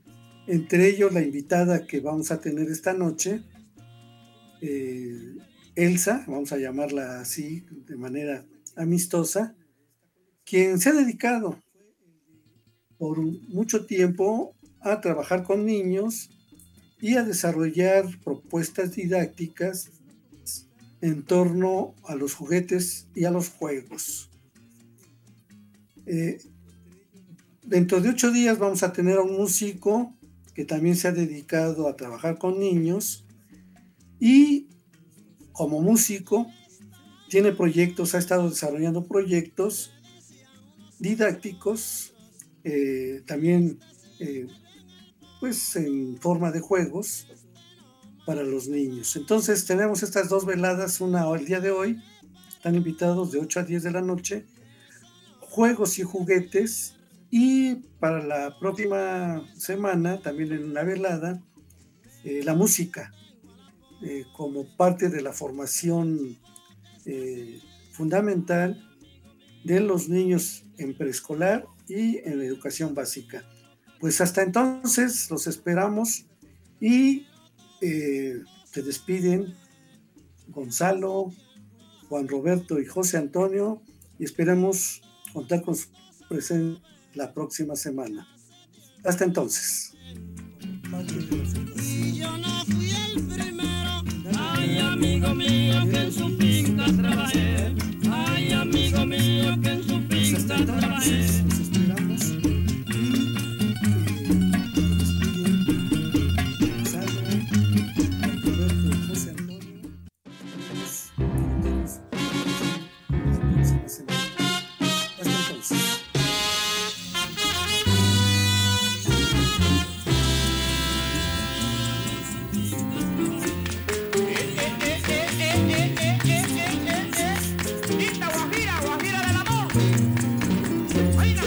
entre ellos la invitada que vamos a tener esta noche, eh, Elsa, vamos a llamarla así de manera amistosa, quien se ha dedicado por mucho tiempo a trabajar con niños y a desarrollar propuestas didácticas en torno a los juguetes y a los juegos. Eh, dentro de ocho días vamos a tener a un músico que también se ha dedicado a trabajar con niños y como músico tiene proyectos, ha estado desarrollando proyectos didácticos, eh, también eh, pues en forma de juegos para los niños. Entonces tenemos estas dos veladas, una el día de hoy, están invitados de ocho a diez de la noche, juegos y juguetes, y para la próxima semana, también en una velada, eh, la música, eh, como parte de la formación eh, fundamental de los niños en preescolar y en educación básica. Pues hasta entonces los esperamos y eh, se despiden Gonzalo, Juan Roberto y José Antonio, y esperamos contar con su presencia la próxima semana. Hasta entonces. Y yo no fui el primero. Ay, amigo mío, que en su finca trabajé. Ay, amigo mío, que en su finca trabajé. Nos esperamos. Guajira del amor. Guajira.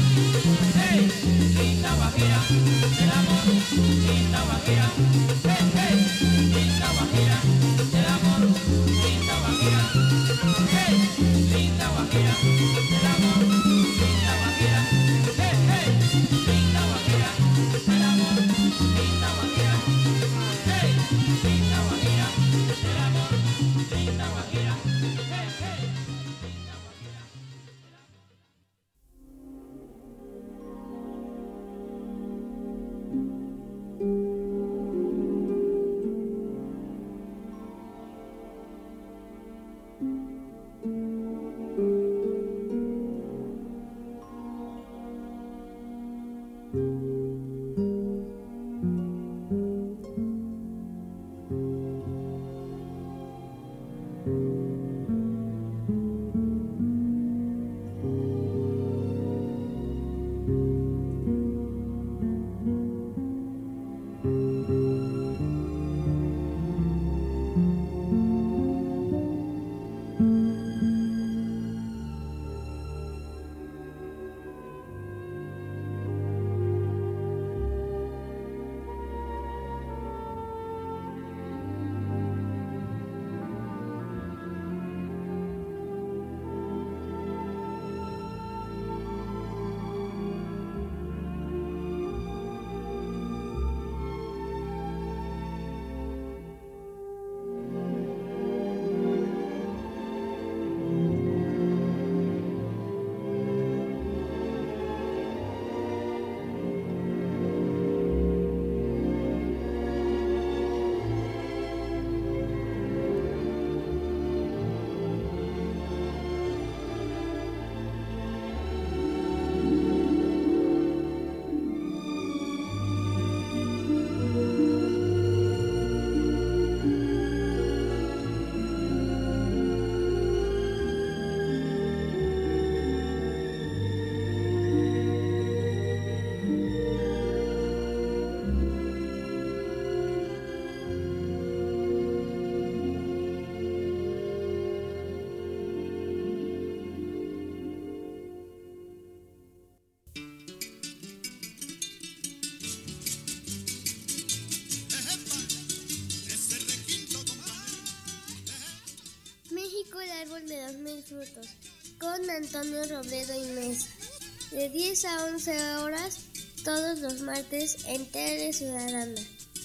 El árbol de los mil frutos, con Antonio Robledo y Mesa, de diez a once horas, todos los martes en Tele Ciudadana.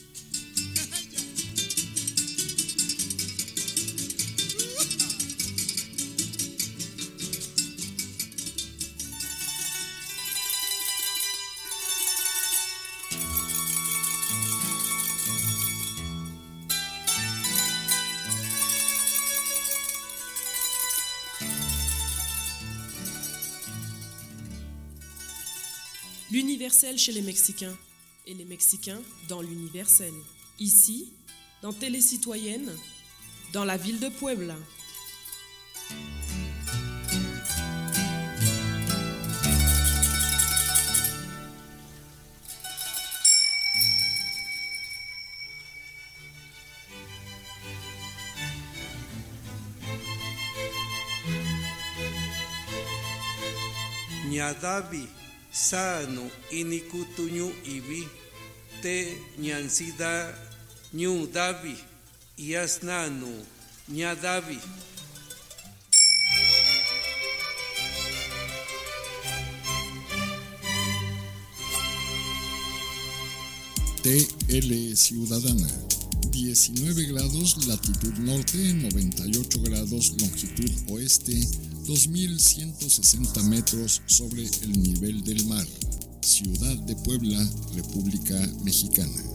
L'universel chez les Mexicains et les Mexicains dans l'universel. Ici, dans Télé Citoyenne, dans la ville de Puebla. Ñadavi sano inikutuñu ibi te ñansida ñu davi yasnanu ñadavi. T L Ciudadana, diecinueve grados latitud norte, noventa y ocho grados longitud oeste, dos mil ciento sesenta metros sobre el nivel del mar. Ciudad de Puebla, República Mexicana.